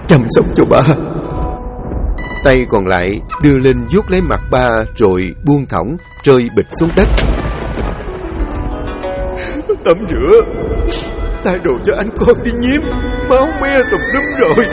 chăm sóc cho ba. Tay còn lại đưa lên vuốt lấy mặt ba rồi buông thõng rơi bịch xuống đất. Tắm rửa, thay đồ cho anh con đi Nhiếm, máu me tùm lum rồi.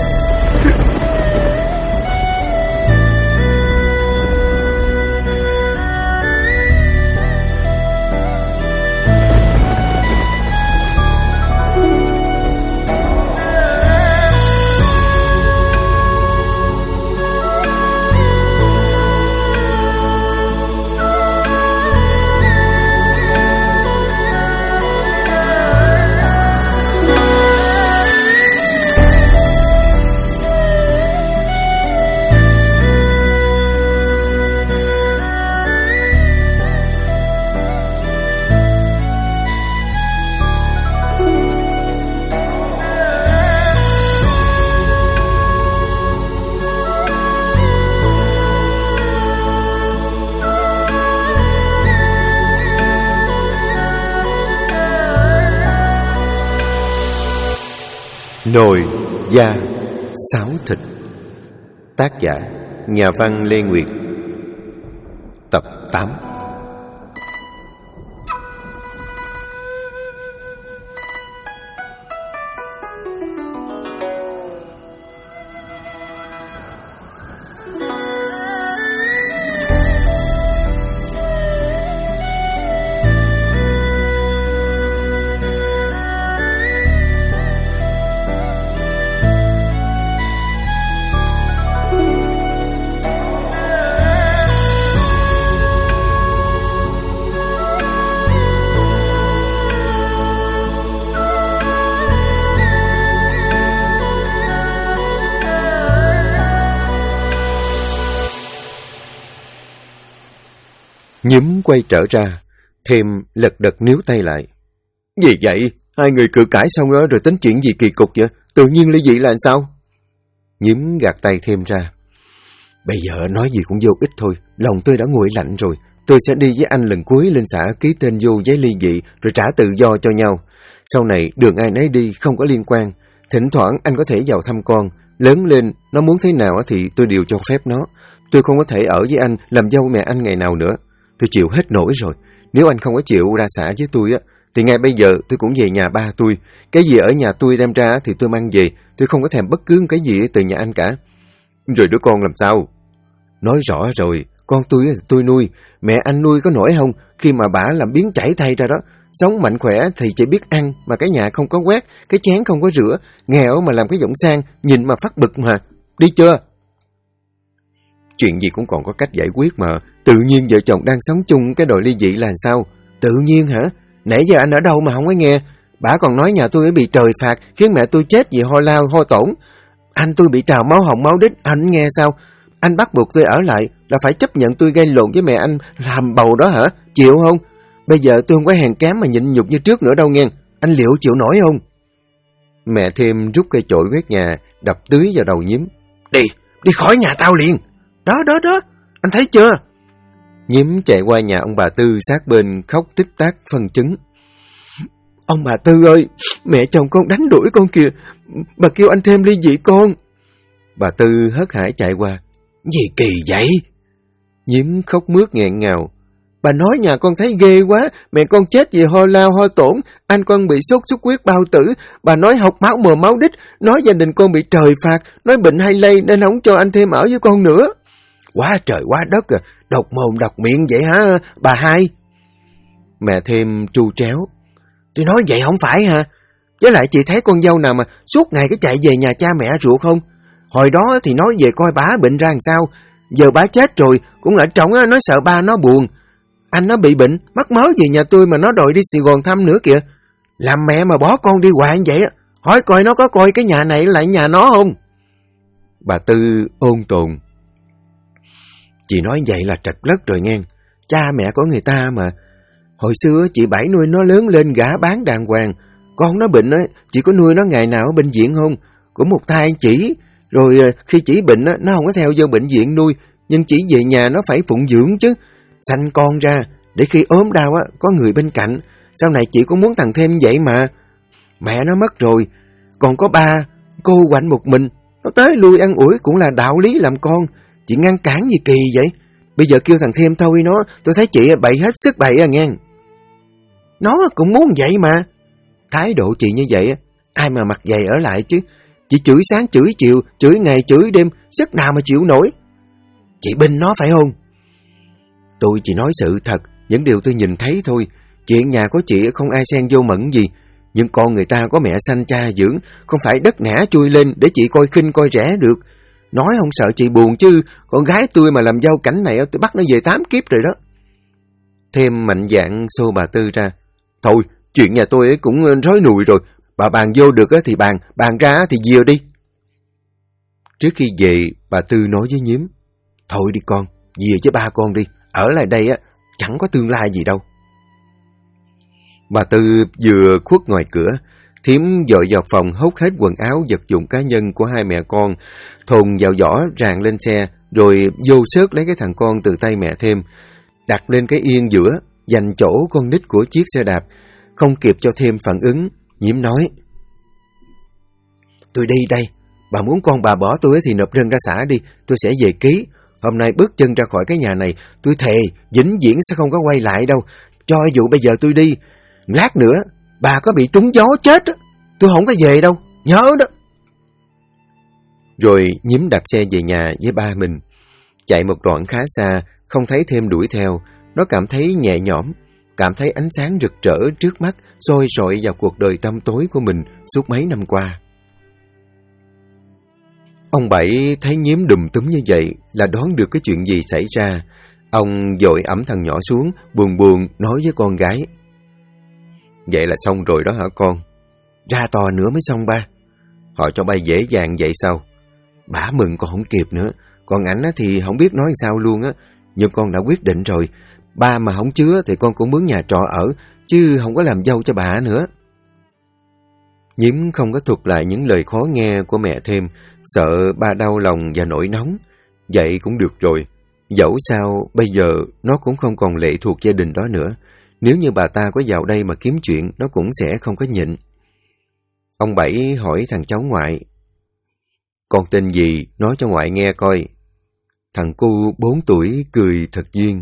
Nồi da sáo thịt. Tác giả nhà văn Lê Nguyệt. Tập 8. Nhím quay trở ra, Thêm lật đật níu tay lại. Gì vậy? Hai người cự cãi xong đó rồi tính chuyện gì kỳ cục vậy? Tự nhiên ly dị là sao? Nhím gạt tay Thêm ra. Bây giờ nói gì cũng vô ích thôi, lòng tôi đã nguội lạnh rồi. Tôi sẽ đi với anh lần cuối lên xã ký tên vô giấy ly dị rồi trả tự do cho nhau. Sau này đường ai nấy đi, không có liên quan. Thỉnh thoảng anh có thể vào thăm con. Lớn lên, nó muốn thế nào thì tôi đều cho phép nó. Tôi không có thể ở với anh, làm dâu mẹ anh ngày nào nữa. Tôi chịu hết nổi rồi. Nếu anh không có chịu ra xã với tôi á, thì ngay bây giờ tôi cũng về nhà ba tôi. Cái gì ở nhà tôi đem ra thì tôi mang về. Tôi không có thèm bất cứ cái gì từ nhà anh cả. Rồi đứa con làm sao? Nói rõ rồi, con tôi nuôi. Mẹ anh nuôi có nổi không? Khi mà bả làm biến chảy thay ra đó. Sống mạnh khỏe thì chỉ biết ăn, mà cái nhà không có quét, cái chén không có rửa, nghèo mà làm cái giọng sang, nhìn mà phát bực mà. Đi chưa? Chuyện gì cũng còn có cách giải quyết mà. Tự nhiên vợ chồng đang sống chung cái đòi ly dị là sao? Tự nhiên hả? Nãy giờ anh ở đâu mà không có nghe? Bả còn nói nhà tôi bị trời phạt, khiến mẹ tôi chết vì ho lao, ho tổn. Anh tôi bị trào máu họng máu đít, anh nghe sao? Anh bắt buộc tôi ở lại, là phải chấp nhận tôi gây lộn với mẹ anh làm bầu đó hả? Chịu không? Bây giờ tôi không có hèn kém mà nhịn nhục như trước nữa đâu nghe. Anh liệu chịu nổi không? Mẹ Thêm rút cây chổi quét nhà, đập tưới vào đầu Nhím. Đi khỏi nhà tao liền. Đó, anh thấy chưa? Nhím chạy qua nhà ông bà Tư sát bên khóc tích tắc phân chứng. Ông bà Tư ơi, mẹ chồng con đánh đuổi con kìa. Bà kêu anh Thêm ly dị con. Bà Tư hớt hải chạy qua. Gì kỳ vậy? Nhím khóc mướt nghẹn ngào. Bà nói nhà con thấy ghê quá, mẹ con chết vì ho lao ho tổn, anh con bị sốt xuất huyết bao tử, bà nói học máu mờ máu đít, nói gia đình con bị trời phạt, nói bệnh hay lây nên không cho anh Thêm ở với con nữa. Quá trời quá đất à, độc mồm độc miệng vậy hả bà hai? Mẹ Thêm tru tréo. Tôi nói vậy không phải hả? Với lại chị thấy con dâu nào mà suốt ngày cái chạy về nhà cha mẹ ruột không? Hồi đó thì nói về coi bả bệnh ra làm sao, giờ bả chết rồi cũng ở trong á, nói sợ ba nó buồn. Anh nó bị bệnh, mắc mớ về nhà tôi mà nó đòi đi Sài Gòn thăm nữa kìa. Làm mẹ mà bỏ con đi hoài vậy á, hỏi coi nó có coi cái nhà này lại nhà nó không? Bà Tư ôn tồn. Chị nói vậy là trật lất rồi nghe. Cha mẹ của người ta mà. Hồi xưa chị Bảy nuôi nó lớn lên gả bán đàng hoàng. Con nó bệnh á, chị có nuôi nó ngày nào ở bệnh viện không? Cũng một thai chỉ. Rồi khi chị bệnh á, nó không có theo vô bệnh viện nuôi. Nhưng chỉ về nhà nó phải phụng dưỡng chứ. Sanh con ra, để khi ốm đau á, có người bên cạnh. Sau này chị cũng muốn thằng Thêm vậy mà. Mẹ nó mất rồi, còn có ba, cô quạnh một mình, Nó tới lui ăn ủi cũng là đạo lý làm con. Chị ngăn cản gì kỳ vậy? Bây giờ kêu thằng Thêm thôi nó, tôi thấy chị bậy hết sức bậy à nghe. Nó cũng muốn vậy mà. Thái độ chị như vậy, ai mà mặt dày ở lại chứ. Chị chửi sáng chửi chiều, chửi ngày chửi đêm, sức nào mà chịu nổi. Chị binh nó phải không? Tôi chỉ nói sự thật, những điều tôi nhìn thấy thôi. Chuyện nhà của chị không ai xen vô mẫn gì. Nhưng con người ta có mẹ sanh cha dưỡng, không phải đất nẻ chui lên để chị coi khinh coi rẻ được. Nói không sợ chị buồn chứ, con gái tôi mà làm dâu cảnh này tôi bắt nó về 8 kiếp rồi đó. Thêm mạnh dạn xô bà Tư ra. Thôi, chuyện nhà tôi cũng rối nùi rồi. Bà bàn vô được thì bàn ra thì dìa đi. Trước khi về, bà Tư nói với Nhiếm. Thôi đi con, dìa với ba con đi. Ở lại đây chẳng có tương lai gì đâu. Bà Tư vừa khuất ngoài cửa, Thiếm dội vào phòng hốt hết quần áo vật dụng cá nhân của hai mẹ con, thồn vào giỏ ràng lên xe, rồi vô xớt lấy cái thằng con từ tay mẹ Thêm, đặt lên cái yên giữa, dành chỗ con nít của chiếc xe đạp. Không kịp cho Thêm phản ứng, Nhiễm nói. Tôi đi đây, bà muốn con bà bỏ tôi thì nộp đơn ra xã đi, tôi sẽ về ký. Hôm nay bước chân ra khỏi cái nhà này, tôi thề, vĩnh viễn sẽ không có quay lại đâu. Cho dù bây giờ tôi đi, lát nữa, bà có bị trúng gió chết á, tôi không có về đâu, nhớ đó. Rồi Nhiễm đạp xe về nhà với ba mình. Chạy một đoạn khá xa, không thấy Thêm đuổi theo, nó cảm thấy nhẹ nhõm, cảm thấy ánh sáng rực rỡ trước mắt soi rọi vào cuộc đời tăm tối của mình suốt mấy năm qua. Ông Bảy thấy Nhiễm đùm túm như vậy là đoán được cái chuyện gì xảy ra. Ông vội ẵm thằng nhỏ xuống, buồn buồn nói với con gái. Vậy là xong rồi đó hả con? Ra tòa nữa mới xong ba. Họ cho bay dễ dàng vậy sao? Bả mừng con không kịp nữa. Còn ảnh thì không biết nói sao luôn á. Nhưng con đã quyết định rồi. Ba mà không chứa thì con cũng mướn nhà trọ ở, chứ không có làm dâu cho bà nữa. Nhiễm không có thuật lại những lời khó nghe của mẹ Thêm, sợ ba đau lòng và nổi nóng. Vậy cũng được rồi. Dẫu sao, bây giờ nó cũng không còn lệ thuộc gia đình đó nữa. Nếu như bà ta có vào đây mà kiếm chuyện, nó cũng sẽ không có nhịn. Ông Bảy hỏi thằng cháu ngoại. Con tên gì? Nói cho ngoại nghe coi. Thằng cu 4 tuổi cười thật duyên.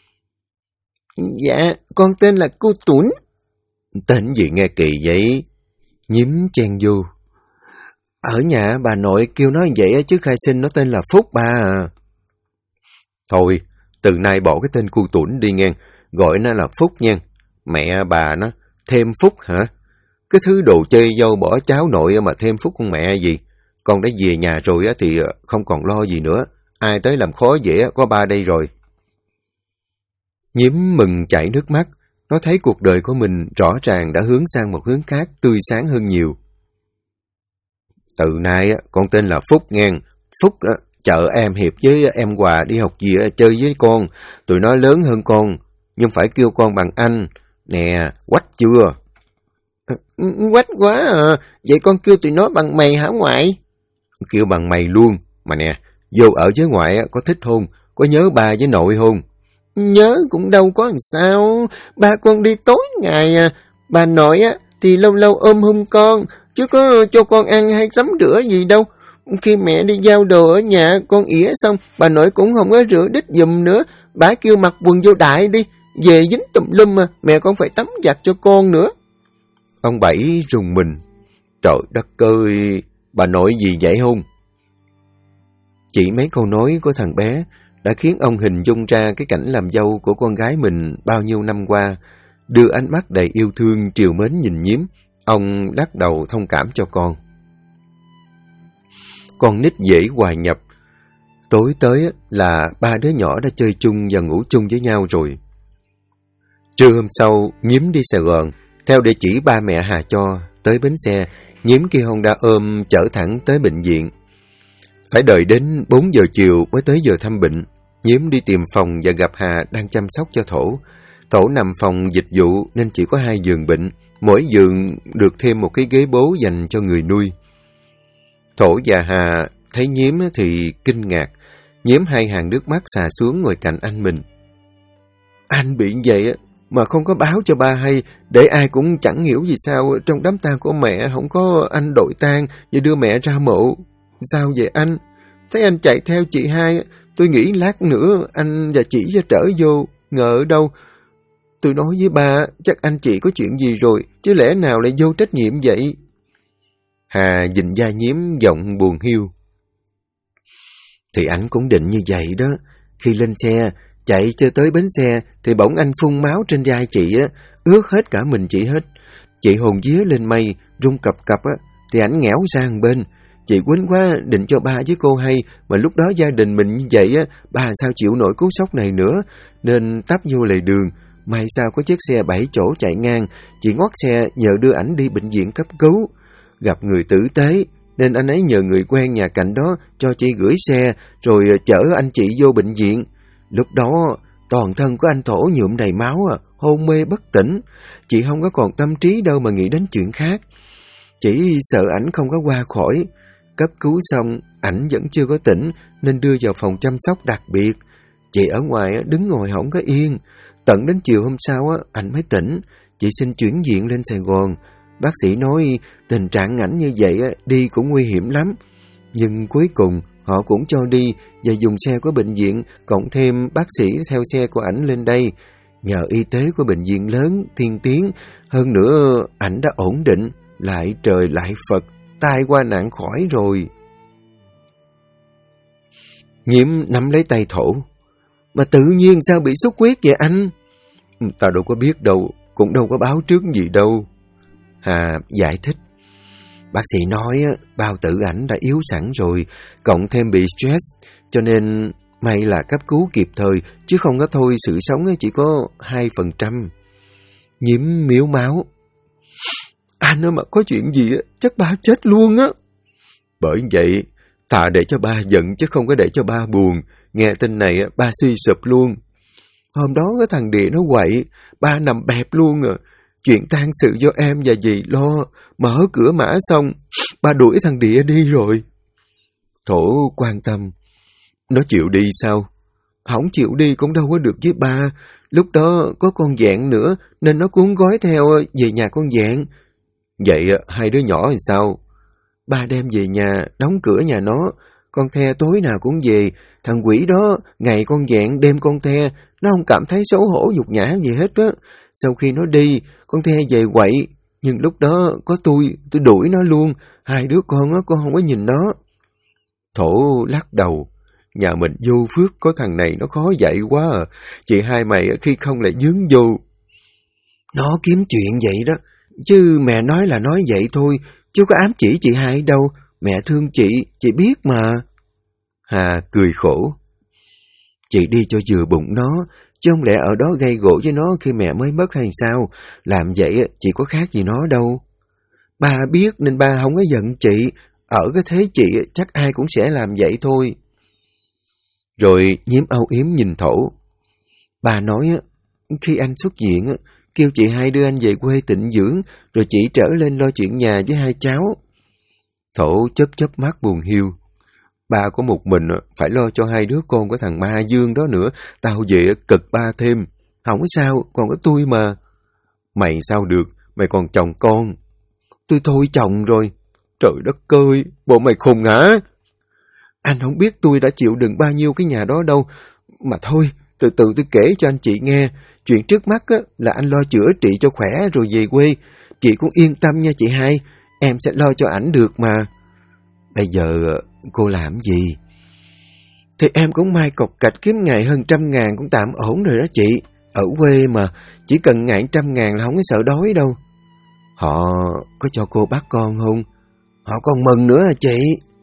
Dạ, con tên là Cu Tuấn. Tên gì nghe kỳ vậy? Nhiễm chen vô. Ở nhà bà nội kêu nói vậy chứ khai sinh nó tên là Phúc ba à. Thôi, từ nay bỏ cái tên Cu Tuấn đi nghe, gọi nó là Phúc nha. Mẹ bà nó, Thêm Phúc hả? Cái thứ đồ chơi dâu bỏ cháu nội mà thêm Phúc con mẹ gì. Con đã về nhà rồi thì không còn lo gì nữa. Ai tới làm khó dễ có ba đây rồi. Nhiễm mừng chảy nước mắt. Nó thấy cuộc đời của mình rõ ràng đã hướng sang một hướng khác, tươi sáng hơn nhiều. Từ nay con tên là Phúc nghe. Phúc chợ em Hiệp với em Hòa đi học gì chơi với con. Tụi nó lớn hơn con, nhưng phải kêu con bằng anh. Nè, quách chưa? Quách quá à. Vậy con kêu tụi nó bằng mày hả ngoại? Kêu bằng mày luôn. Mà nè, vô ở với ngoại có thích không? Có nhớ ba với nội không? Nhớ cũng đâu có làm sao. Ba con đi tối ngày à. Bà nội thì lâu lâu ôm hung con, chứ có cho con ăn hay tắm rửa gì đâu. Khi mẹ đi giao đồ ở nhà, con ỉa xong, bà nội cũng không có rửa đít giùm nữa. Bà kêu mặc quần vô đại đi, về dính tùm lum mà, mẹ con phải tắm giặt cho con nữa. Ông Bảy rùng mình. Trời đất ơi, bà nội gì vậy không? Chỉ mấy câu nói của thằng bé đã khiến ông hình dung ra cái cảnh làm dâu của con gái mình bao nhiêu năm qua, đưa ánh mắt đầy yêu thương trìu mến nhìn Nhiễm. Ông lắc đầu thông cảm cho con. Con nít dễ hòa nhập. Tối tới là ba đứa nhỏ đã chơi chung và ngủ chung với nhau rồi. Trưa hôm sau, Nhiễm đi Sài Gòn, theo địa chỉ ba mẹ Hà cho, tới bến xe, Nhiễm kêu Honda ôm chở thẳng tới bệnh viện. Phải đợi đến 4 giờ chiều mới tới giờ thăm bệnh. Nhiễm đi tìm phòng và gặp Hà đang chăm sóc cho Thổ. Thổ nằm phòng dịch vụ nên chỉ có 2 giường bệnh, mỗi giường được thêm một cái ghế bố dành cho người nuôi. Thổ và Hà thấy Nhiễm thì kinh ngạc. Nhiễm 2 hàng nước mắt xà xuống ngồi cạnh anh mình. Anh bị vậy mà không có báo cho ba hay, để ai cũng chẳng hiểu vì sao trong đám tang của mẹ không có anh đội tang và đưa mẹ ra mộ. Sao vậy anh? Thấy anh chạy theo chị hai, tôi nghĩ lát nữa anh và chị sẽ trở vô, ngờ ở đâu. Tôi nói với ba, chắc anh chị có chuyện gì rồi, chứ lẽ nào lại vô trách nhiệm vậy? Hà nhìn Gia Nhiếm giọng buồn hiu. Thì anh cũng định như vậy đó. Khi lên xe, chạy cho tới bến xe, thì bỗng anh phun máu trên vai chị á, ướt hết cả mình chị hết. Chị hồn vía lên mây, run cập cập á, thì ảnh nghẽo sang bên. Chị quýnh quá, định cho ba với cô hay, mà lúc đó gia đình mình như vậy á, ba sao chịu nổi cú sốc này nữa, nên tấp vô lề đường. May sao có chiếc xe 7 chỗ chạy ngang, chị ngoắt xe nhờ đưa ảnh đi bệnh viện cấp cứu. Gặp người tử tế, nên anh ấy nhờ người quen nhà cạnh đó cho chị gửi xe, rồi chở anh chị vô bệnh viện. Lúc đó, toàn thân của anh Thổ nhuộm đầy máu, hôn mê bất tỉnh. Chị không có còn tâm trí đâu mà nghĩ đến chuyện khác. Chỉ sợ ảnh không có qua khỏi. Cấp cứu xong, ảnh vẫn chưa có tỉnh, nên đưa vào phòng chăm sóc đặc biệt. Chị ở ngoài đứng ngồi không có yên. Tận đến chiều hôm sau, ảnh mới tỉnh. Chị xin chuyển viện lên Sài Gòn. Bác sĩ nói tình trạng ảnh như vậy đi cũng nguy hiểm lắm. Nhưng cuối cùng họ cũng cho đi và dùng xe của bệnh viện, cộng thêm bác sĩ theo xe của ảnh lên đây. Nhờ y tế của bệnh viện lớn, tiên tiến, hơn nữa ảnh đã ổn định, lại trời lại Phật, tai qua nạn khỏi rồi. Nhiễm nắm lấy tay Thổ. Mà tự nhiên sao bị xuất huyết vậy anh? Tao đâu có biết đâu, cũng đâu có báo trước gì đâu. Hà giải thích. Bác sĩ nói bao tử ảnh đã yếu sẵn rồi, cộng thêm bị stress, cho nên may là cấp cứu kịp thời, chứ không có thôi sự sống chỉ có 2%. Nhiễm miếu máu. Anh mà có chuyện gì chắc ba chết luôn á. Bởi vậy, thà để cho ba giận chứ không có để cho ba buồn. Nghe tin này ba suy sụp luôn. Hôm đó cái thằng Địa nó quậy, ba nằm bẹp luôn à. Chuyện tang sự do em và dì lo, mở cửa mã xong, ba đuổi thằng Địa đi rồi. Thổ quan tâm. Nó chịu đi sao? Không chịu đi cũng đâu có được với ba. Lúc đó có con Vẹn nữa, nên nó cuốn gói theo về nhà con Vẹn. Vậy hai đứa nhỏ thì sao? Ba đem về nhà, đóng cửa nhà nó. Con The tối nào cũng về. Thằng quỷ đó, ngày con Vẹn, đêm con The, nó không cảm thấy xấu hổ nhục nhã gì hết á. Sau khi nó đi, con The về quậy. Nhưng lúc đó có tôi đuổi nó luôn. Hai đứa con không có nhìn nó. Thổ lắc đầu. Nhà mình vô phước, có thằng này nó khó dạy quá à. Chị hai mày khi không lại dướng vô. Nó kiếm chuyện vậy đó. Chứ mẹ nói là nói vậy thôi, chứ có ám chỉ chị hai đâu. Mẹ thương chị biết mà. Hà cười khổ. Chị đi cho vừa bụng nó, chứ không lẽ ở đó gây gổ với nó khi mẹ mới mất hay sao? Làm vậy chị có khác gì nó đâu. Ba biết nên ba không có giận chị. Ở cái thế chị chắc ai cũng sẽ làm vậy thôi. Rồi Nhiễm âu yếm nhìn Thổ. Bà nói khi anh xuất viện, kêu chị hai đưa anh về quê tịnh dưỡng, rồi chị trở lên lo chuyện nhà với hai cháu. Thổ chớp mắt buồn hiu. Ba có một mình, phải lo cho hai đứa con của thằng Ma Dương đó nữa. Tao về cực ba thêm. Không có sao, còn có tôi mà. Mày sao được, mày còn chồng con. Tôi thôi chồng rồi. Trời đất ơi, bộ mày khùng hả? Anh không biết tôi đã chịu đựng bao nhiêu cái nhà đó đâu. Mà thôi, từ từ tôi kể cho anh chị nghe. Chuyện trước mắt là anh lo chữa trị cho khỏe rồi về quê. Chị cũng yên tâm nha chị hai. Em sẽ lo cho ảnh được mà. Bây giờ cô làm gì? Thì em cũng may cọc cạch kiếm ngày hơn 100.000 cũng tạm ổn rồi đó chị. Ở quê mà, chỉ cần ngày 100.000 là không có sợ đói đâu. Họ có cho cô bắt con không? Họ còn mừng nữa à chị.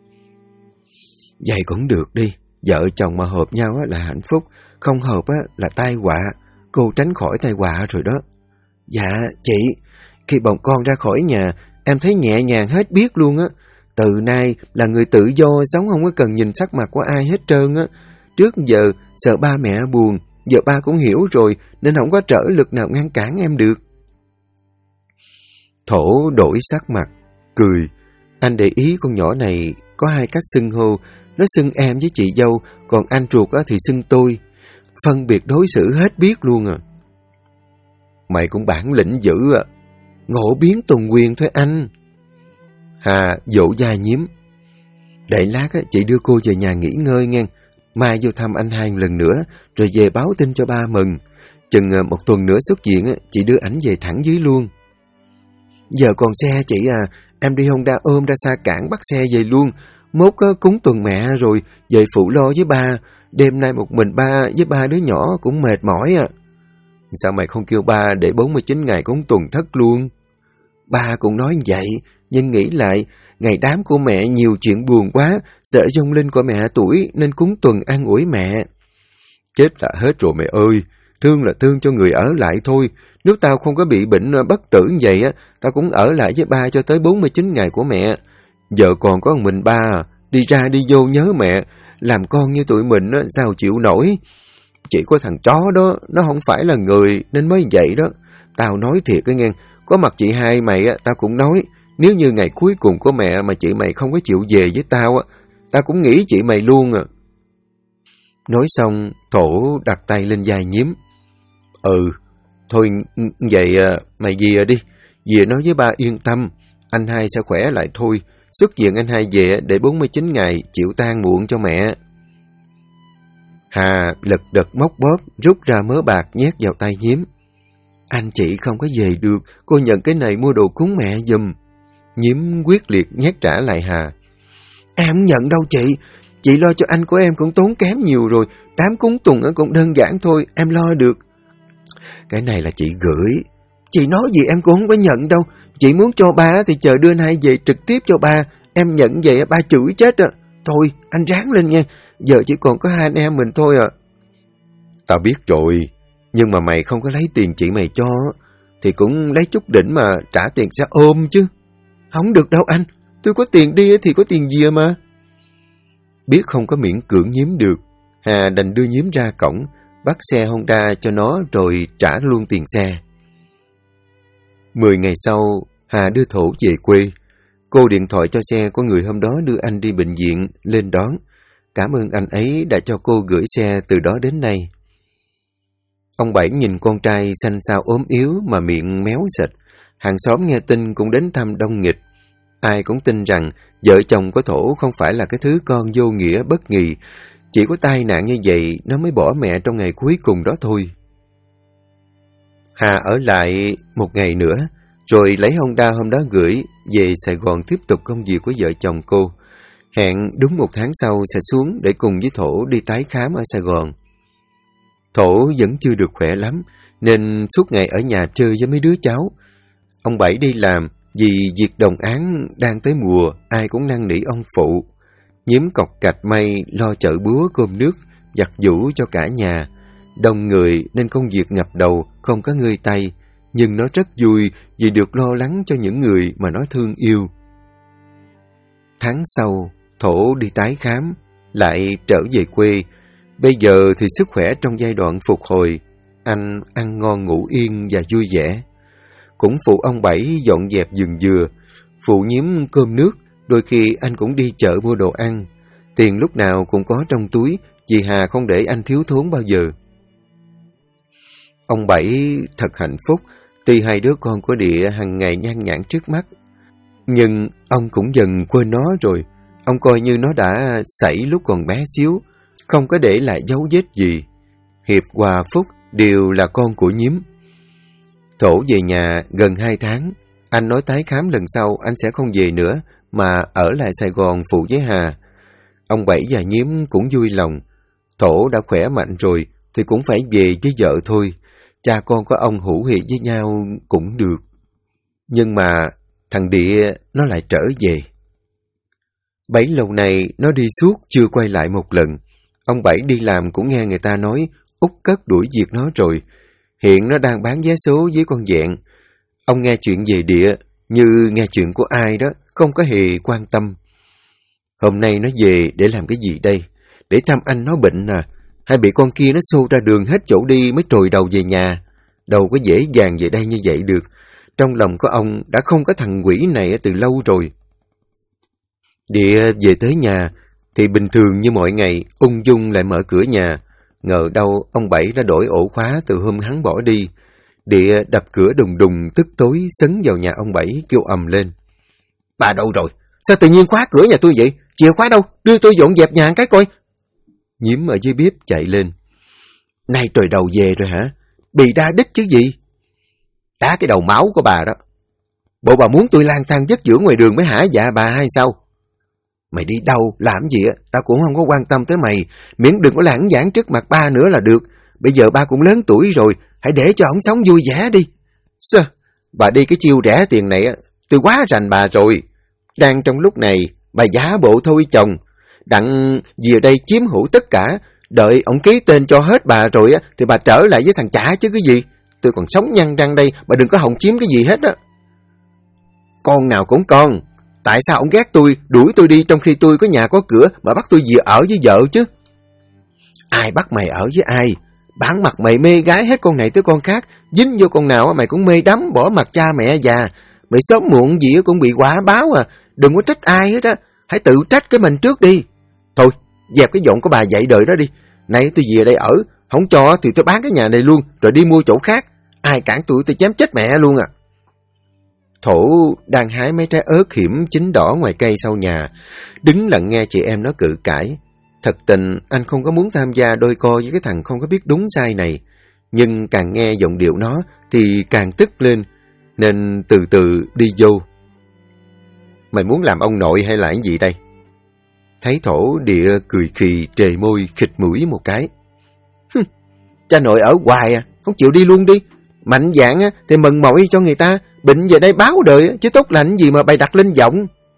Vậy cũng được đi. Vợ chồng mà hợp nhau là hạnh phúc, không hợp là tai họa. Cô tránh khỏi tai họa rồi đó. Dạ chị, khi bồng con ra khỏi nhà, em thấy nhẹ nhàng hết biết luôn á. Từ nay là người tự do, sống không có cần nhìn sắc mặt của ai hết trơn á. Trước giờ sợ ba mẹ buồn, giờ ba cũng hiểu rồi, nên không có trở lực nào ngăn cản em được. Thổ đổi sắc mặt, cười. Anh để ý con nhỏ này có hai cách xưng hô. Nó xưng em với chị dâu, còn anh ruột thì xưng tôi. Phân biệt đối xử hết biết luôn à. Mày cũng bản lĩnh dữ à. Ngộ biến tùn quyền thôi anh. Hà dỗ Gia Nhiếm. Đợi lát chị đưa cô về nhà nghỉ ngơi nghe. Mai vô thăm anh hai lần nữa, rồi về báo tin cho ba mừng. Chừng một tuần nữa xuất viện, chị đưa ảnh về thẳng dưới luôn. Giờ còn xe chị à, em đi Honda ôm ra xa cảng bắt xe về luôn. Mốt cúng tuần mẹ rồi, về phụ lo với ba. Đêm nay một mình ba với ba đứa nhỏ cũng mệt mỏi à. Sao mày không kêu ba để 49 ngày cúng tuần thất luôn? Ba cũng nói vậy, nhưng nghĩ lại, ngày đám của mẹ nhiều chuyện buồn quá, sợ vong linh của mẹ tuổi nên cúng tuần an ủi mẹ. Chết là hết rồi mẹ ơi, thương là thương cho người ở lại thôi. Nếu tao không có bị bệnh bất tử như vậy, tao cũng ở lại với ba cho tới 49 ngày của mẹ. Giờ còn có một mình ba, đi ra đi vô nhớ mẹ, làm con như tụi mình sao chịu nổi. Chỉ có thằng chó đó, nó không phải là người nên mới vậy đó. Tao nói thiệt nghe, có mặt chị hai mày tao cũng nói, nếu như ngày cuối cùng của mẹ mà chị mày không có chịu về với tao tao cũng nghĩ chị mày luôn à. Nói xong, Thổ đặt tay lên vai Nhiếm. Thôi vậy mày về đi, về nói với ba yên tâm, anh hai sẽ khỏe lại thôi. Xuất viện anh hai về để 49 ngày chịu tang muộn cho mẹ. Hà lật đật móc bóp, rút ra mớ bạc nhét vào tay Nhiếm. Anh chị không có về được, cô nhận cái này mua đồ cúng mẹ giùm. Nhiếm quyết liệt nhét trả lại Hà. Em không nhận đâu chị lo cho anh của em cũng tốn kém nhiều rồi, đám cúng tuần cũng đơn giản thôi, em lo được. Cái này là chị gửi. Chị nói gì em cũng không có nhận đâu, chị muốn cho ba thì chờ đưa anh hai về trực tiếp cho ba, em nhận vậy ba chửi chết à. Thôi, anh ráng lên nha, giờ chỉ còn có hai anh em mình thôi à. Tao biết rồi, nhưng mà mày không có lấy tiền chị mày cho, thì cũng lấy chút đỉnh mà trả tiền xe ôm chứ. Không được đâu anh, tôi có tiền đi thì có tiền về mà. Biết không có miễn cưỡng Nhiếm được, Hà đành đưa Nhiếm ra cổng, bắt xe Honda cho nó rồi trả luôn tiền xe. 10 ngày sau, Hà đưa Thổ về quê. Cô điện thoại cho xe của người hôm đó đưa anh đi bệnh viện, lên đón. Cảm ơn anh ấy đã cho cô gửi xe từ đó đến nay. Ông Bảy nhìn con trai xanh xao ốm yếu mà miệng méo xệch. Hàng xóm nghe tin cũng đến thăm đông nghịch. Ai cũng tin rằng vợ chồng của Thổ không phải là cái thứ con vô nghĩa bất nghị. Chỉ có tai nạn như vậy nó mới bỏ mẹ trong ngày cuối cùng đó thôi. Hà ở lại một ngày nữa, rồi lấy Honda hôm đó gửi về Sài Gòn tiếp tục công việc của vợ chồng cô. Hẹn đúng 1 tháng sau sẽ xuống để cùng với Thổ đi tái khám ở Sài Gòn. Thổ vẫn chưa được khỏe lắm, nên suốt ngày ở nhà chơi với mấy đứa cháu. Ông Bảy đi làm, vì việc đồng án đang tới mùa, ai cũng năn nỉ ông phụ. Nhiếm cọc cạch may, lo chợ búa cơm nước, giặt giũ cho cả nhà. Đông người nên công việc ngập đầu, không có ngơi tay, nhưng nó rất vui vì được lo lắng cho những người mà nó thương yêu. Tháng sau, Thổ đi tái khám, lại trở về quê. Bây giờ thì sức khỏe trong giai đoạn phục hồi, anh ăn ngon ngủ yên và vui vẻ. Cũng phụ ông Bảy dọn dẹp vườn dừa, phụ Nhiếm cơm nước, đôi khi anh cũng đi chợ mua đồ ăn. Tiền lúc nào cũng có trong túi, vì Hà không để anh thiếu thốn bao giờ. Ông Bảy thật hạnh phúc, tuy hai đứa con của Địa hàng ngày nhan nhản trước mắt. Nhưng ông cũng dần quên nó rồi. Ông coi như nó đã xảy lúc còn bé xíu, không có để lại dấu vết gì. Hiệp, Hòa, Phúc đều là con của Nhiếm. Thổ về nhà gần 2 tháng. Anh nói tái khám lần sau anh sẽ không về nữa, mà ở lại Sài Gòn phụ với Hà. Ông Bảy và Nhiếm cũng vui lòng. Thổ đã khỏe mạnh rồi thì cũng phải về với vợ thôi. Cha con có ông hữu hiệp với nhau cũng được. Nhưng mà thằng Địa nó lại trở về. Bảy lâu nay nó đi suốt chưa quay lại một lần. Ông Bảy đi làm cũng nghe người ta nói Út cất đuổi việc nó rồi. Hiện nó đang bán vé số với con Vẹn. Ông nghe chuyện về Địa như nghe chuyện của ai đó, không có hề quan tâm. Hôm nay nó về để làm cái gì đây? Để thăm anh nó bệnh à? Hay bị con kia nó xô ra đường hết chỗ đi mới trồi đầu về nhà? Đâu có dễ dàng về đây như vậy được. Trong lòng của ông đã không có thằng quỷ này từ lâu rồi. Địa về tới nhà thì bình thường như mọi ngày, ung dung lại mở cửa nhà. Ngờ đâu ông Bảy đã đổi ổ khóa từ hôm hắn bỏ đi. Địa đập cửa đùng đùng tức tối sấn vào nhà ông Bảy kêu ầm lên. Bà đâu rồi? Sao tự nhiên khóa cửa nhà tôi vậy? chìa khóa đâu? Đưa tôi dọn dẹp nhà cái coi. Nhiễm ở dưới bếp chạy lên. Nay trời đầu về rồi hả? Bị đa đích chứ gì? Đá cái đầu máu của bà đó. Bộ bà muốn tôi lang thang vất giữa ngoài đường mới hả dạ bà hay sao? Mày đi đâu, làm gì á, tao cũng không có quan tâm tới mày. Miễn đừng có lãng giảng trước mặt ba nữa là được. Bây giờ ba cũng lớn tuổi rồi, hãy để cho ổng sống vui vẻ đi. Sao? Bà đi cái chiêu rẻ tiền này á, tôi quá rành bà rồi. Đang trong lúc này, bà giả bộ thôi chồng. Đặng về đây chiếm hữu tất cả. Đợi ổng ký tên cho hết bà rồi á, thì bà trở lại với thằng chả chứ cái gì. Tôi còn sống nhăn răng đây, bà đừng có hòng chiếm cái gì hết á. Con nào cũng con. Tại sao ông ghét tôi, đuổi tôi đi trong khi tôi có nhà có cửa mà bắt tôi về ở với vợ chứ? Ai bắt mày ở với ai? Bản mặt mày mê gái hết con này tới con khác, dính vô con nào mày cũng mê đắm, bỏ mặt cha mẹ già. Mày sớm muộn gì cũng bị quả báo à, đừng có trách ai hết á, hãy tự trách cái mình trước đi. Thôi, dẹp cái giọng của bà dạy đời đó đi. Nay tôi về đây ở, không cho thì tôi bán cái nhà này luôn, rồi đi mua chỗ khác. Ai cản tôi chém chết mẹ luôn à. Thổ đang hái mấy trái ớt hiểm chín đỏ ngoài cây sau nhà, đứng lặng nghe chị em nó cự cãi. Thật tình anh không có muốn tham gia đôi co với cái thằng không có biết đúng sai này, nhưng càng nghe giọng điệu nó thì càng tức lên, nên từ từ đi vô. Mày muốn làm ông nội hay là cái gì đây? Thấy Thổ địa cười khì trề môi khịt mũi một cái. Cha nội ở hoài à, không chịu đi luôn đi. Mạnh dạn thì mừng mỏi cho người ta, bệnh về đây báo đời chứ tốt lành gì mà bày đặt lên giọng.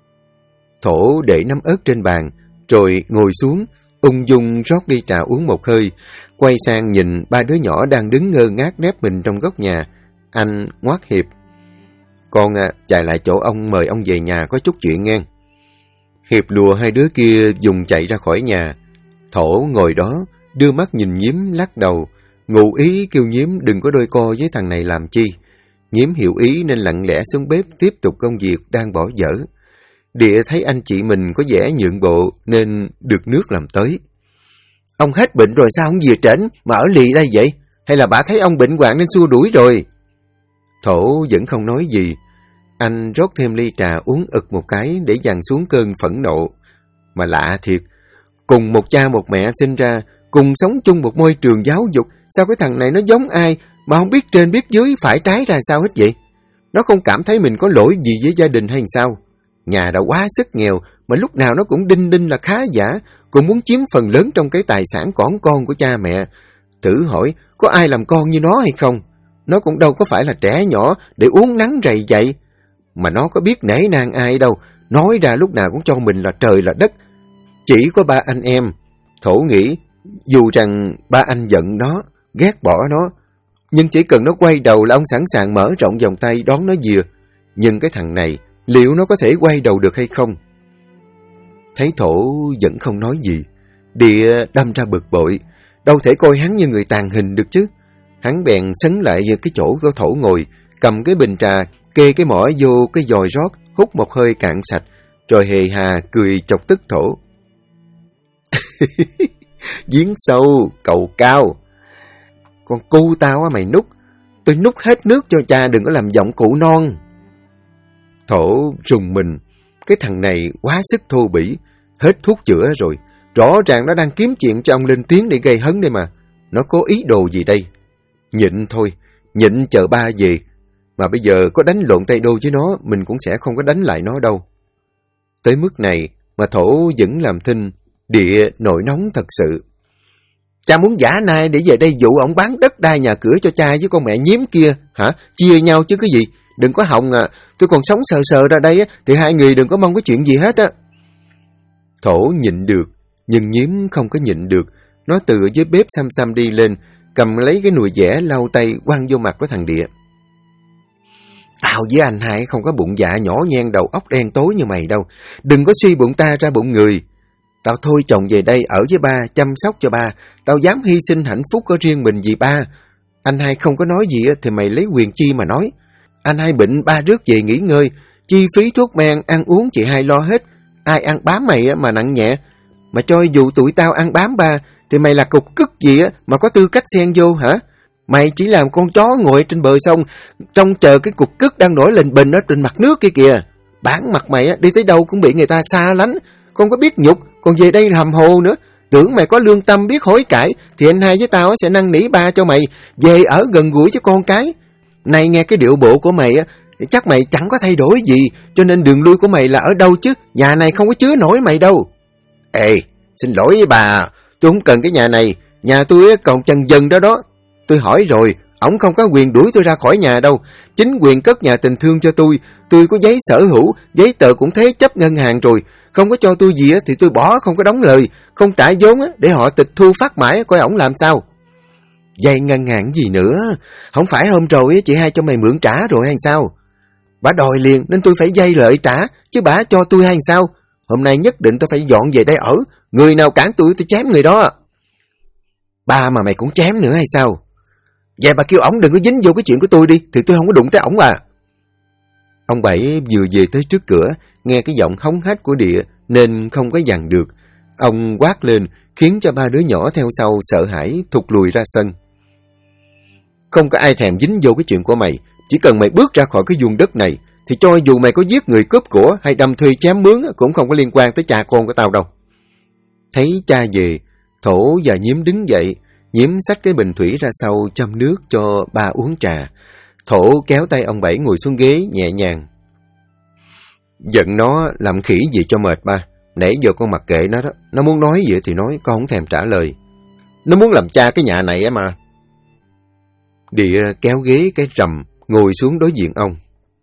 Thổ để nắm ớt trên bàn, rồi ngồi xuống, ung dung rót ly trà uống một hơi, quay sang nhìn ba đứa nhỏ đang đứng ngơ ngác nép mình trong góc nhà. Anh ngoác Hiệp. Con chạy lại chỗ ông, mời ông về nhà có chút chuyện nghe. Hiệp lùa hai đứa kia dùng chạy ra khỏi nhà. Thổ ngồi đó, đưa mắt nhìn Nhiễm lắc đầu, ngụ ý kêu Nhiễm đừng có đôi co với thằng này làm chi. Nhiễm hiểu ý nên lặng lẽ xuống bếp tiếp tục công việc đang bỏ dở. Địa thấy anh chị mình có vẻ nhượng bộ nên được nước làm tới. Ông hết bệnh rồi sao không về trển mà ở lì đây vậy? Hay là bà thấy ông bệnh hoạn nên xua đuổi rồi? Thổ vẫn không nói gì. Anh rót thêm ly trà uống ực một cái để dằn xuống cơn phẫn nộ. Mà lạ thiệt, cùng một cha một mẹ sinh ra, cùng sống chung một môi trường giáo dục, sao cái thằng này nó giống ai mà không biết trên biết dưới phải trái ra sao hết vậy? Nó không cảm thấy mình có lỗi gì với gia đình hay sao? Nhà đã quá sức nghèo mà lúc nào nó cũng đinh đinh là khá giả, cũng muốn chiếm phần lớn trong cái tài sản cỏn con của cha mẹ. Thử hỏi có ai làm con như nó hay không? Nó cũng đâu có phải là trẻ nhỏ để uống nắng rầy dậy. Mà nó có biết nể nang ai đâu, nói ra lúc nào cũng cho mình là trời là đất. Chỉ có ba anh em. Thổ nghĩ dù rằng ba anh giận nó, ghét bỏ nó, nhưng chỉ cần nó quay đầu là ông sẵn sàng mở rộng vòng tay đón nó về. Nhưng cái thằng này, liệu nó có thể quay đầu được hay không? Thấy Thổ vẫn không nói gì, Địa đâm ra bực bội, đâu thể coi hắn như người tàn hình được chứ. Hắn bèn sấn lại cái chỗ của Thổ ngồi, cầm cái bình trà, kê cái mỏ vô cái vòi rót, hút một hơi cạn sạch, rồi hề hà cười chọc tức Thổ. Giếng sâu, cầu cao. Con cu tao á mày nút, tôi nút hết nước cho cha đừng có làm giọng cụ non. Thổ rùng mình, cái thằng này quá sức thô bỉ, hết thuốc chữa rồi. Rõ ràng nó đang kiếm chuyện cho ông lên tiếng để gây hấn đây mà. Nó có ý đồ gì đây? Nhịn thôi, nhịn chờ ba về. Mà bây giờ có đánh lộn tay đôi với nó, mình cũng sẽ không có đánh lại nó đâu. Tới mức này mà Thổ vẫn làm thinh, Địa nổi nóng thật sự. Cha muốn giả nai để về đây dụ ổng bán đất đai nhà cửa cho cha với con mẹ Nhiễm kia, hả? Chia nhau chứ cái gì? Đừng có hòng tôi còn sống sờ sờ ra đây thì hai người đừng có mong cái chuyện gì hết á. Thổ nhịn được, nhưng Nhiễm không có nhịn được. Nó từ dưới bếp xăm xăm đi lên, cầm lấy cái nùi dẻ lau tay quăng vô mặt của thằng Địa. Tao với anh hai không có bụng dạ nhỏ nhen đầu óc đen tối như mày đâu. Đừng có suy bụng ta ra bụng người. Tao thôi chồng về đây ở với ba, chăm sóc cho ba. Tao dám hy sinh hạnh phúc của riêng mình vì ba. Anh hai không có nói gì thì mày lấy quyền chi mà nói. Anh hai bệnh ba rước về nghỉ ngơi. Chi phí thuốc men, ăn uống chị hai lo hết. Ai ăn bám mày mà nặng nhẹ. Mà cho dù tụi tao ăn bám ba thì mày là cục cứt gì mà có tư cách xen vô hả? Mày chỉ làm con chó ngồi trên bờ sông trông chờ cái cục cứt đang nổi lên bình ở trên mặt nước kia kìa. Bản mặt mày đi tới đâu cũng bị người ta xa lánh. Con có biết nhục, còn về đây hầm hồ nữa. Tưởng mày có lương tâm biết hối cải, thì anh hai với tao sẽ năn nỉ ba cho mày về ở gần gũi với con cái. Này nghe cái điệu bộ của mày á, chắc mày chẳng có thay đổi gì, cho nên đường lui của mày là ở đâu chứ, nhà này không có chứa nổi mày đâu. Ê, xin lỗi với bà, tôi không cần cái nhà này, nhà tôi còn chần dần đó đó. Tôi hỏi rồi, ổng không có quyền đuổi tôi ra khỏi nhà đâu, chính quyền cất nhà tình thương cho tôi có giấy sở hữu, giấy tờ cũng thế chấp ngân hàng rồi, không có cho tôi gì thì tôi bỏ, không có đóng lời, không trả vốn để họ tịch thu phát mãi coi ổng làm sao. Vay ngân hàng gì nữa, không phải hôm rồi chị hai cho mày mượn trả rồi hay sao? Bà đòi liền nên tôi phải vay lợi trả, chứ bà cho tôi hay sao? Hôm nay nhất định tôi phải dọn về đây ở, người nào cản tôi chém người đó. Ba mà mày cũng chém nữa hay sao? Vậy bà kêu ổng đừng có dính vô cái chuyện của tôi đi, thì tôi không có đụng tới ổng à. Ông Bảy vừa về tới trước cửa, nghe cái giọng hống hách của Địa nên không có dằn được. Ông quát lên, khiến cho ba đứa nhỏ theo sau sợ hãi thụt lùi ra sân. Không có ai thèm dính vô cái chuyện của mày, chỉ cần mày bước ra khỏi cái vuông đất này, thì cho dù mày có giết người cướp của hay đâm thuê chém mướn cũng không có liên quan tới cha con của tao đâu. Thấy cha về, Thổ và Nhiễm đứng dậy, Nhiễm xách cái bình thủy ra sau châm nước cho ba uống trà. Thổ kéo tay ông Bảy ngồi xuống ghế nhẹ nhàng. Giận nó làm khỉ gì cho mệt ba, nãy giờ con mặc kệ nó đó, nó muốn nói gì thì nói, con không thèm trả lời. Nó muốn làm cha cái nhà này á mà. Địa kéo ghế cái rầm, ngồi xuống đối diện ông.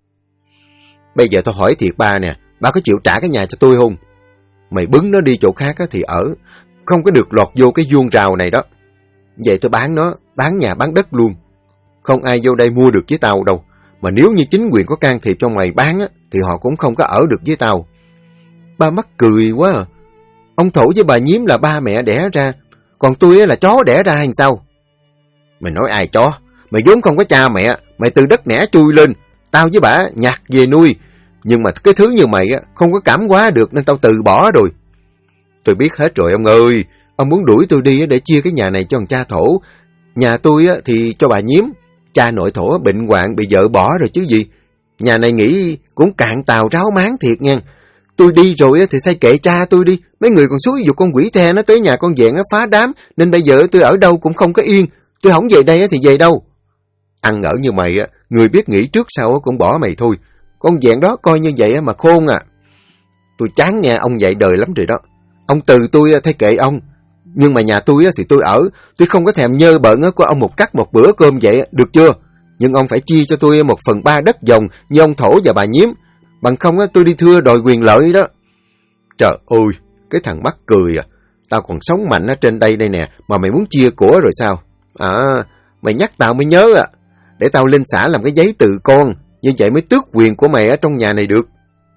Bây giờ tôi hỏi thiệt ba nè, ba có chịu trả cái nhà cho tôi không? Mày bứng nó đi chỗ khác thì ở, không có được lọt vô cái vuông rào này đó. Vậy tôi bán nó, bán nhà bán đất luôn. Không ai vô đây mua được với tao đâu. Mà nếu như chính quyền có can thiệp cho mày bán thì họ cũng không có ở được với tao. Ba mắc cười quá à. Ông Thổ với bà Nhiễm là ba mẹ đẻ ra, còn tôi là chó đẻ ra hay sao? Mày nói ai chó? Mày vốn không có cha mẹ, mày từ đất nẻ chui lên, tao với bà nhặt về nuôi. Nhưng mà cái thứ như mày không có cảm hóa được nên tao từ bỏ rồi. Tôi biết hết rồi ông ơi, ông muốn đuổi tôi đi để chia cái nhà này cho thằng cha Thổ. Nhà tôi thì cho bà Nhiễm, cha nội Thổ bệnh hoạn bị vợ bỏ rồi chứ gì. Nhà này nghĩ cũng cạn tàu ráo máng thiệt nha. Tôi đi rồi thì thay kệ cha tôi đi, mấy người còn xúi giục con quỷ the nó tới nhà con Vẹn phá đám, nên bây giờ tôi ở đâu cũng không có yên. Tôi không về đây thì về đâu? Ăn ở như mày người biết nghĩ trước sau cũng bỏ mày thôi. Con Vẹn đó coi như vậy mà khôn à. Tôi chán nghe ông dạy đời lắm rồi đó. Ông từ tôi thay kệ ông, nhưng mà nhà tôi thì tôi ở, tôi không có thèm nhơ bợn của ông một cắt một bữa cơm vậy, được chưa? Nhưng ông phải chia cho tôi 1/3 đất dòng như ông Thổ và bà Nhiễm, bằng không tôi đi thưa đòi quyền lợi đó. Trời ơi, cái thằng mắc cười à. Tao còn sống mạnh ở trên đây nè, mà mày muốn chia của rồi sao? À, mày nhắc tao mới nhớ à. Để tao lên xã làm cái giấy từ con, như vậy mới tước quyền của mày ở trong nhà này được.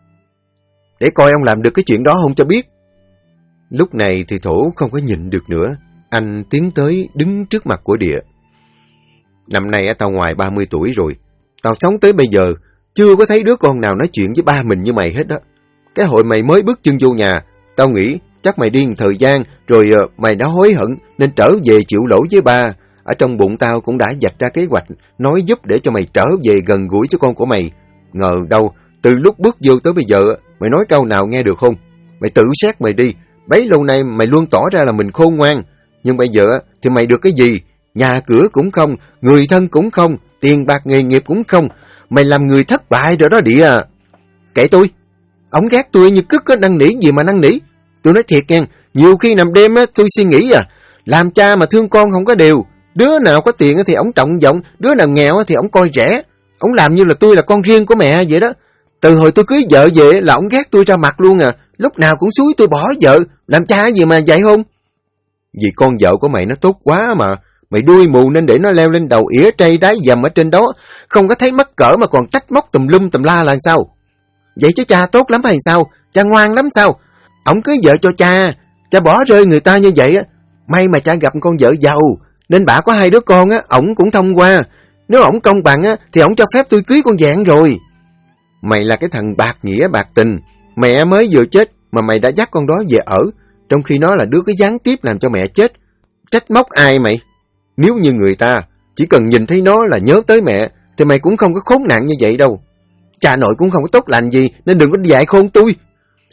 Để coi ông làm được cái chuyện đó không cho biết. Lúc này thì Thổ không có nhịn được nữa. Anh tiến tới đứng trước mặt của Địa. Năm nay tao ngoài 30 tuổi rồi. Tao sống tới bây giờ chưa có thấy đứa con nào nói chuyện với ba mình như mày hết đó. Cái hồi mày mới bước chân vô nhà, tao nghĩ chắc mày điên thời gian rồi mày đã hối hận nên trở về chịu lỗi với ba. Ở trong bụng tao cũng đã vạch ra kế hoạch nói giúp để cho mày trở về gần gũi với con của mày. Ngờ đâu từ lúc bước vô tới bây giờ mày nói câu nào nghe được không? Mày tự xét mày đi. Bấy lâu nay mày luôn tỏ ra là mình khôn ngoan, nhưng bây giờ thì mày được cái gì? Nhà cửa cũng không, người thân cũng không, tiền bạc nghề nghiệp cũng không. Mày làm người thất bại rồi đó Địa à. Kệ tôi, ổng ghét tôi như cứt năn nỉ gì mà năn nỉ. Tôi nói thiệt nha, nhiều khi nằm đêm tôi suy nghĩ làm cha mà thương con không có đều. Đứa nào có tiền thì ổng trọng vọng, đứa nào nghèo thì ổng coi rẻ. Ổng làm như là tôi là con riêng của mẹ vậy đó. Từ hồi tôi cưới vợ về là ổng ghét tôi ra mặt luôn à. Lúc nào cũng xúi tôi bỏ vợ, làm cha gì mà vậy không? Vì con vợ của mày nó tốt quá mà. Mày đuôi mù nên để nó leo lên đầu ỉa trây đái dầm ở trên đó. Không có thấy mắc cỡ mà còn trách móc tùm lum tùm la là sao? Vậy chứ cha tốt lắm hay sao? Cha ngoan lắm sao? Ổng cưới vợ cho cha bỏ rơi người ta như vậy may mà cha gặp con vợ giàu, nên bả có 2 đứa con ổng cũng thông qua. Nếu ổng công bằng thì ổng cho phép tôi cưới con Vẹn rồi. Mày là cái thằng bạc nghĩa bạc tình. Mẹ mới vừa chết mà mày đã dắt con đó về ở, trong khi nó là đứa cái gián tiếp làm cho mẹ chết. Trách móc ai mày? Nếu như người ta chỉ cần nhìn thấy nó là nhớ tới mẹ thì mày cũng không có khốn nạn như vậy đâu. Cha nội cũng không có tốt lành gì nên đừng có dạy khôn tôi.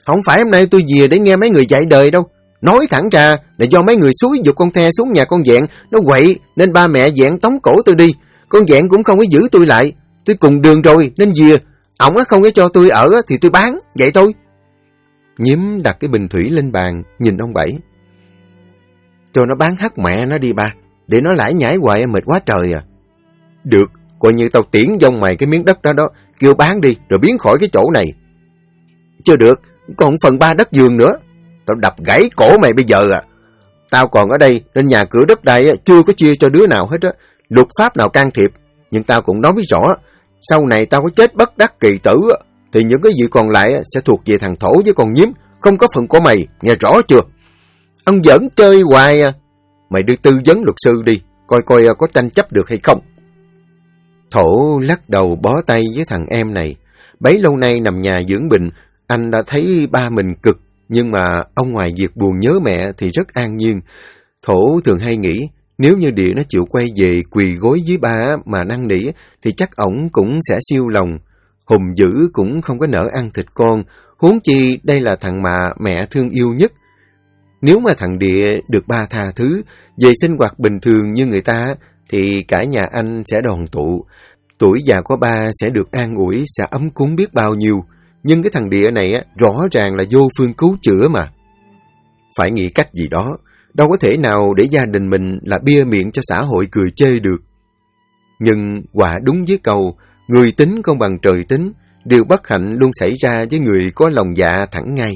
Không phải hôm nay tôi về để nghe mấy người dạy đời đâu. Nói thẳng ra là do mấy người xúi giục con The xuống nhà con Vẹn, nó quậy nên ba mẹ Vẹn tống cổ tôi đi. Con Vẹn cũng không có giữ tôi lại. Tôi cùng đường rồi nên về. Ổng không có cho tôi ở thì tôi bán, vậy thôi. Nhiếm đặt cái bình thủy lên bàn, nhìn ông Bảy. Cho nó bán hắt mẹ nó đi ba, để nó lải nhải hoài mệt quá trời à. Được, coi như tao tiễn vong mày cái miếng đất đó đó, kêu bán đi rồi biến khỏi cái chỗ này. Chưa được, còn 1/3 đất vườn nữa. Tao đập gãy cổ mày bây giờ à. Tao còn ở đây nên nhà cửa đất đai chưa có chia cho đứa nào hết á, luật pháp nào can thiệp. Nhưng tao cũng nói rõ, sau này tao có chết bất đắc kỳ tử thì những cái gì còn lại sẽ thuộc về thằng Thổ với con Nhiếm, không có phần của mày, nghe rõ chưa? Ông vẫn chơi hoài à. Mày đi tư vấn luật sư đi, coi có tranh chấp được hay không. Thổ lắc đầu bó tay với thằng em này. Bấy lâu nay nằm nhà dưỡng bệnh, anh đã thấy ba mình cực, nhưng mà ông ngoài việc buồn nhớ mẹ thì rất an nhiên. Thổ thường hay nghĩ, nếu như Địa nó chịu quay về quỳ gối với ba mà năn nỉ, thì chắc ổng cũng sẽ siêu lòng. Hùng dữ cũng không có nỡ ăn thịt con, huống chi đây là thằng mà mẹ thương yêu nhất. Nếu mà thằng Địa được ba tha thứ, về sinh hoạt bình thường như người ta, thì cả nhà anh sẽ đoàn tụ. Tuổi già của ba sẽ được an ủi, sẽ ấm cúng biết bao nhiêu. Nhưng cái thằng Địa này rõ ràng là vô phương cứu chữa mà. Phải nghĩ cách gì đó, đâu có thể nào để gia đình mình là bia miệng cho xã hội cười chê được. Nhưng quả đúng với câu, người tính không bằng trời tính, điều bất hạnh luôn xảy ra với người có lòng dạ thẳng ngay.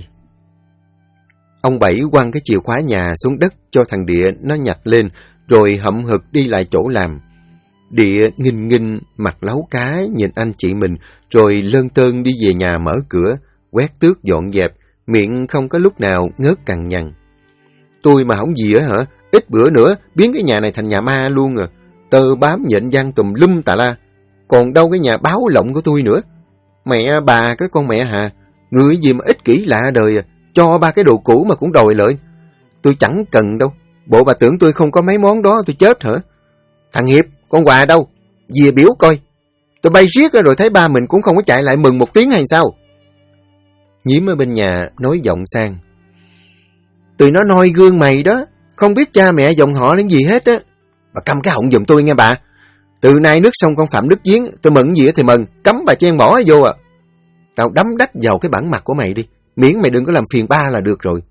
Ông Bảy quăng cái chìa khóa nhà xuống đất cho thằng Địa nó nhặt lên, rồi hậm hực đi lại chỗ làm. Địa nghinh nghinh, mặt láu cá, nhìn anh chị mình, rồi lơn tơn đi về nhà mở cửa, quét tước dọn dẹp, miệng không có lúc nào ngớt cằn nhằn. Tôi mà không gì hả? Ít bữa nữa, biến cái nhà này thành nhà ma luôn à. Tơ bám nhện văng tùm lum tà la. Còn đâu cái nhà báo lộng của tôi nữa. Mẹ bà cái con mẹ hà, người gì mà ích kỷ lạ đời à. Cho ba cái đồ cũ mà cũng đòi lợi. Tôi chẳng cần đâu. Bộ bà tưởng tôi không có mấy món đó tôi chết hả? Thằng Hiệp, con quà đâu? Về biểu coi. Tôi bay riết rồi thấy ba mình cũng không có chạy lại mừng một tiếng hay sao? Nhiếm ở bên nhà nói giọng sang. Tụi nó noi gương mày đó, không biết cha mẹ dòng họ đến gì hết á. Bà câm cái họng giùm tôi nghe bà. Từ nay nước sông con phạm nước giếng, tôi mừng gì thì mừng, cấm bà chen bỏ vô à. Tao đấm đách vào cái bản mặt của mày đi, miễn mày đừng có làm phiền ba là được rồi.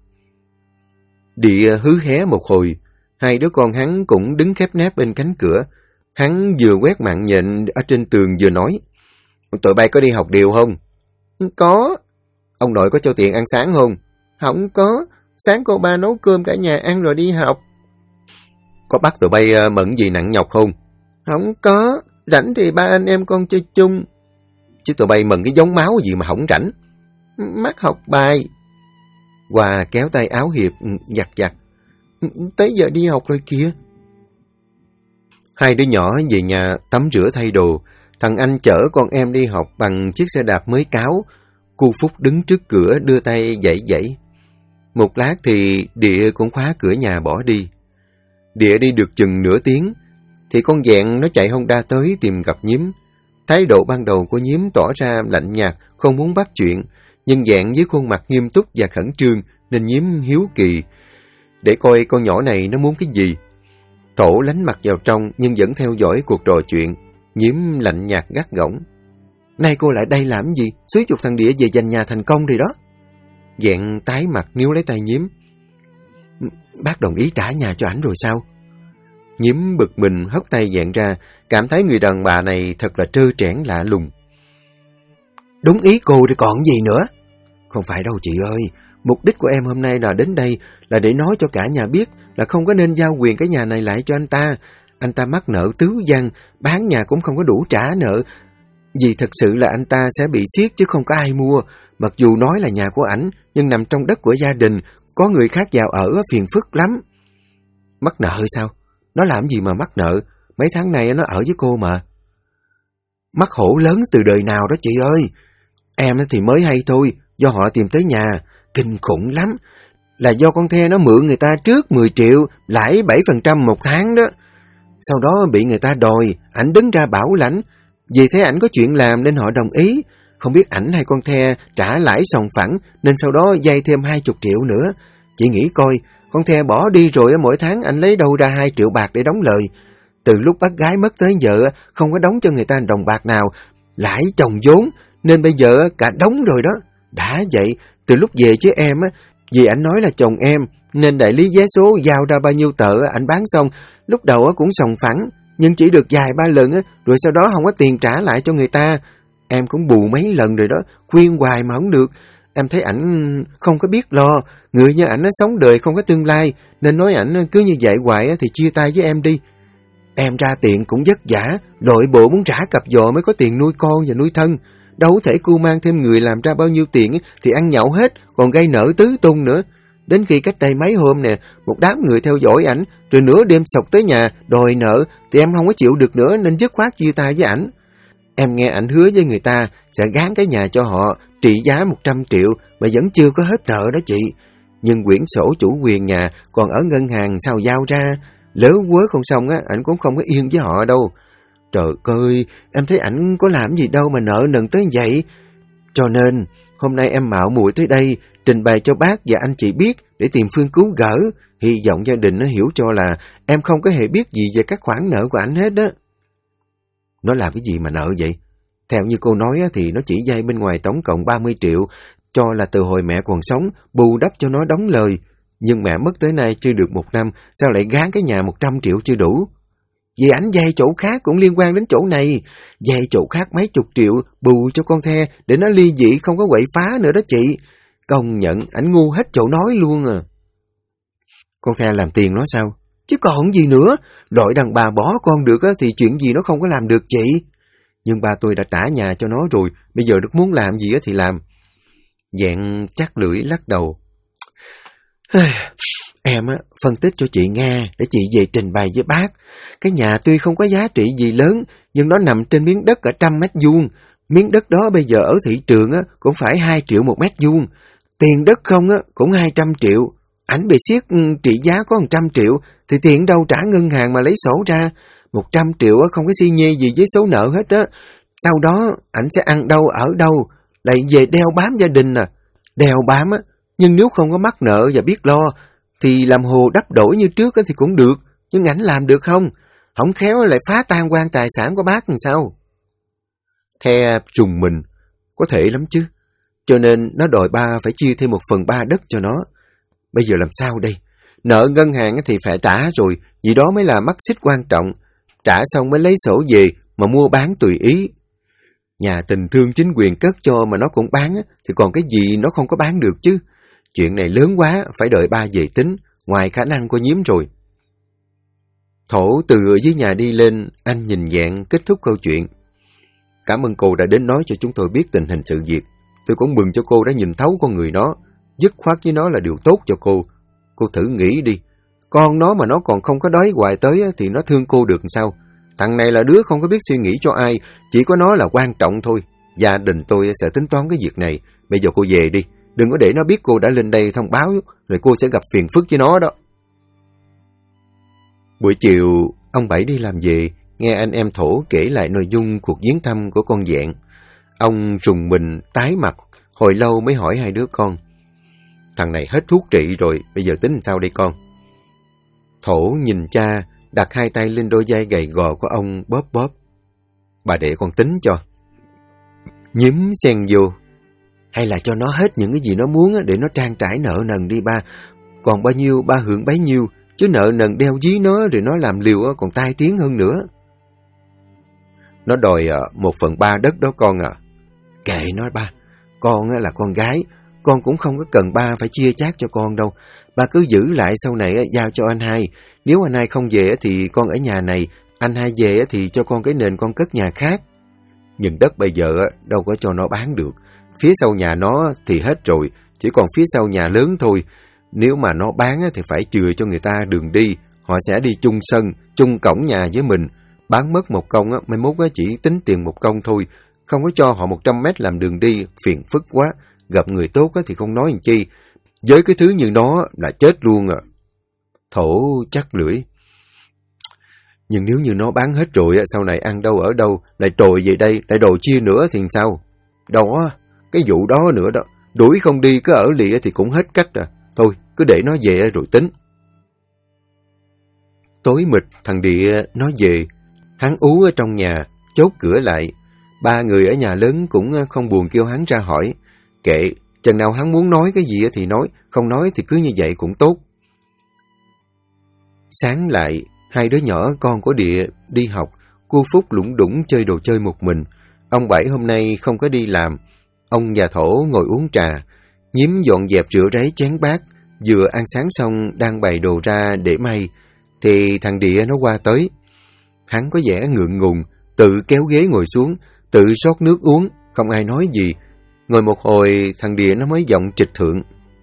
Địa hứ hé một hồi, hai đứa con hắn cũng đứng khép nép bên cánh cửa. Hắn vừa quét mạng nhện ở trên tường vừa nói. Tụi bay có đi học điều không? Có. Ông nội có cho tiền ăn sáng không? Không có. Sáng cô ba nấu cơm cả nhà ăn rồi đi học. Có bắt tụi bay mẫn gì nặng nhọc không? Không có. Rảnh thì ba anh em con chơi chung. Chứ tụi bay mẫn cái giống máu gì mà không rảnh? Mắc học bài. Hòa kéo tay áo Hiệp giặt giặt. Tới giờ đi học rồi kìa. Hai đứa nhỏ về nhà tắm rửa thay đồ. Thằng anh chở con em đi học bằng chiếc xe đạp mới cáo. Cô Phúc đứng trước cửa đưa tay dãy dãy. Một lát thì Địa cũng khóa cửa nhà bỏ đi. Địa đi được chừng nửa tiếng, thì con Vẹn nó chạy Honda tới tìm gặp Nhiếm. Thái độ ban đầu của Nhiếm tỏ ra lạnh nhạt, không muốn bắt chuyện, nhưng Vẹn với khuôn mặt nghiêm túc và khẩn trương nên Nhiếm hiếu kỳ, để coi con nhỏ này nó muốn cái gì. Thổ lánh mặt vào trong nhưng vẫn theo dõi cuộc trò chuyện. Nhiếm lạnh nhạt gắt gỏng. Nay cô lại đây làm gì? Xúi giục thằng Địa về giành nhà thành công rồi đó. Vẹn tái mặt níu lấy tay Nhiếm. Bác đồng ý trả nhà cho ảnh rồi sao? Nhiếm bực mình hất tay Vẹn ra, cảm thấy người đàn bà này thật là trơ trẽn lạ lùng. Đúng ý cô thì còn gì nữa? Không phải đâu chị ơi, mục đích của em hôm nay là đến đây là để nói cho cả nhà biết là không có nên giao quyền cái nhà này lại cho anh ta. Anh ta mắc nợ tứ văn, bán nhà cũng không có đủ trả nợ. Vì thật sự là anh ta sẽ bị siết chứ không có ai mua. Mặc dù nói là nhà của ảnh, nhưng nằm trong đất của gia đình, có người khác vào ở phiền phức lắm. Mắc nợ sao? Nó làm gì mà mắc nợ? Mấy tháng nay nó ở với cô mà. Mắc hổ lớn từ đời nào đó chị ơi. Em thì mới hay thôi, do họ tìm tới nhà. Kinh khủng lắm. Là do con The nó mượn người ta trước 10 triệu, lãi 7% một tháng đó. Sau đó bị người ta đòi, ảnh đứng ra bảo lãnh. Vì thế ảnh có chuyện làm nên họ đồng ý. Không biết ảnh hay con The trả lãi sòng phẳng nên sau đó vay thêm 20 triệu nữa. Chị nghĩ coi, con The bỏ đi rồi mỗi tháng anh lấy đâu ra 2 triệu bạc để đóng lời. Từ lúc bác gái mất tới giờ không có đóng cho người ta đồng bạc nào, lãi chồng vốn nên bây giờ cả đóng rồi đó. Đã vậy, từ lúc về chứ em vì ảnh nói là chồng em nên đại lý vé số giao ra bao nhiêu tờ ảnh bán xong, lúc đầu cũng sòng phẳng nhưng chỉ được vài 3 lần rồi sau đó không có tiền trả lại cho người ta. Em cũng bù mấy lần rồi đó, khuyên hoài mà không được. Em thấy ảnh không có biết lo, người như ảnh sống đời không có tương lai, nên nói ảnh cứ như vậy hoài thì chia tay với em đi. Em ra tiền cũng vất vả, đội bộ muốn trả cặp giò mới có tiền nuôi con và nuôi thân. Đâu thể cu mang thêm người làm ra bao nhiêu tiền thì ăn nhậu hết, còn gây nợ tứ tung nữa. Đến khi cách đây mấy hôm nè, một đám người theo dõi ảnh, rồi nửa đêm sộc tới nhà đòi nợ, thì em không có chịu được nữa nên dứt khoát chia tay với ảnh. Em nghe ảnh hứa với người ta sẽ gán cái nhà cho họ trị giá 100 triệu mà vẫn chưa có hết nợ đó chị. Nhưng quyển sổ chủ quyền nhà còn ở ngân hàng sao giao ra, lỡ quớ không xong ảnh cũng không có yên với họ đâu. Trời ơi, em thấy ảnh có làm gì đâu mà nợ nần tới vậy. Cho nên, hôm nay em mạo muội tới đây, trình bày cho bác và anh chị biết để tìm phương cứu gỡ. Hy vọng gia đình nó hiểu cho là em không có hề biết gì về các khoản nợ của ảnh hết đó. Nó làm cái gì mà nợ vậy? Theo như cô nói thì nó chỉ vay bên ngoài tổng cộng 30 triệu, cho là từ hồi mẹ còn sống, bù đắp cho nó đóng lời. Nhưng mẹ mất tới nay chưa được 1 năm, sao lại gán cái nhà 100 triệu chưa đủ? Vì ảnh vay chỗ khác cũng liên quan đến chỗ này, vay chỗ khác mấy chục triệu bù cho con The để nó ly dị không có quậy phá nữa đó chị. Công nhận ảnh ngu hết chỗ nói luôn à. Con The làm tiền nó sao? Chứ còn gì nữa, đội đàn bà bỏ con được thì chuyện gì nó không có làm được chị. Nhưng ba tôi đã trả nhà cho nó rồi, bây giờ nó muốn làm gì thì làm. Dạng chắc lưỡi lắc đầu. Em phân tích cho chị nghe để chị về trình bày với bác. Cái nhà tuy không có giá trị gì lớn, nhưng nó nằm trên miếng đất ở 100 mét vuông. Miếng đất đó bây giờ ở thị trường cũng phải 2 triệu 1 mét vuông. Tiền đất không cũng 200 triệu. Ảnh bị siết trị giá có 100 triệu, thì tiền đâu trả ngân hàng mà lấy sổ ra. 100 triệu không có xi nhê gì với số nợ hết á. Sau đó ảnh sẽ ăn đâu ở đâu, lại về đeo bám gia đình à. Đeo bám nhưng nếu không có mắc nợ và biết lo, thì làm hồ đắp đổi như trước thì cũng được, nhưng ảnh làm được không? Không khéo lại phá tan quan tài sản của bác làm sao? The trùng mình, có thể lắm chứ. Cho nên nó đòi ba phải chia thêm 1/3 đất cho nó. Bây giờ làm sao đây? Nợ ngân hàng thì phải trả rồi, vì đó mới là mắc xích quan trọng. Trả xong mới lấy sổ về mà mua bán tùy ý. Nhà tình thương chính quyền cất cho mà nó cũng bán thì còn cái gì nó không có bán được chứ. Chuyện này lớn quá, phải đợi ba về tính, ngoài khả năng của Nhiếm rồi. Thổ từ dưới nhà đi lên, anh nhìn dạng kết thúc câu chuyện. Cảm ơn cô đã đến nói cho chúng tôi biết tình hình sự việc. Tôi cũng mừng cho cô đã nhìn thấu con người nó. Dứt khoát với nó là điều tốt cho cô. Cô thử nghĩ đi, con nó mà nó còn không có đói hoài tới thì nó thương cô được sao? Thằng này là đứa không có biết suy nghĩ cho ai, chỉ có nó là quan trọng thôi. Gia đình tôi sẽ tính toán cái việc này. Bây giờ cô về đi, đừng có để nó biết cô đã lên đây thông báo, rồi cô sẽ gặp phiền phức với nó đó. Buổi chiều, ông Bảy đi làm về, nghe anh em Thổ kể lại nội dung cuộc viếng thăm của con Dạng. Ông rùng mình, tái mặt, hồi lâu mới hỏi hai đứa con. Thằng này hết thuốc trị rồi, bây giờ tính sao đây con? Thổ nhìn cha, đặt hai tay lên đôi vai gầy gò của ông bóp bóp. Bà để con tính cho. Nhiếm xen vô. Hay là cho nó hết những cái gì nó muốn để nó trang trải nợ nần đi ba. Còn bao nhiêu ba hưởng bấy nhiêu, chứ nợ nần đeo dí nó rồi nó làm liều còn tai tiếng hơn nữa. Nó đòi 1/3 đất đó con à. Kệ nó ba, con là con gái, con cũng không có cần ba phải chia chác cho con đâu. Ba cứ giữ lại sau này giao cho anh hai. Nếu anh hai không về thì con ở nhà này, anh hai về thì cho con cái nền con cất nhà khác. Nhưng đất bây giờ đâu có cho nó bán được. Phía sau nhà nó thì hết rồi, chỉ còn phía sau nhà lớn thôi. Nếu mà nó bán thì phải chừa cho người ta đường đi. Họ sẽ đi chung sân, chung cổng nhà với mình. Bán mất một công, mai mốt chỉ tính tiền một công thôi. Không có cho họ 100 mét làm đường đi, phiền phức quá. Gặp người tốt thì không nói làm chi. Với cái thứ như nó là chết luôn à. Thổ chắc lưỡi. Nhưng nếu như nó bán hết rồi, sau này ăn đâu ở đâu, lại trồi về đây, lại đồ chia nữa thì sao? Đó, cái vụ đó nữa đó. Đuổi không đi cứ ở lìa thì cũng hết cách à. Thôi, cứ để nó về rồi tính. Tối mịt thằng Địa nó về. Hắn ú ở trong nhà, chốt cửa lại. Ba người ở nhà lớn cũng không buồn kêu hắn ra hỏi. Kệ, chừng nào hắn muốn nói cái gì thì nói, không nói thì cứ như vậy cũng tốt. Sáng lại, hai đứa nhỏ con của Địa đi học. Cô Phúc lủng đủng chơi đồ chơi một mình. Ông Bảy hôm nay không có đi làm. Ông và Thổ ngồi uống trà. Nhiếm dọn dẹp rửa ráy chén bát. Vừa ăn sáng xong đang bày đồ ra để may. Thì thằng Địa nó qua tới. Hắn có vẻ ngượng ngùng, tự kéo ghế ngồi xuống, tự rót nước uống, không ai nói gì. Ngồi một hồi, thằng Địa nó mới giọng trịch thượng.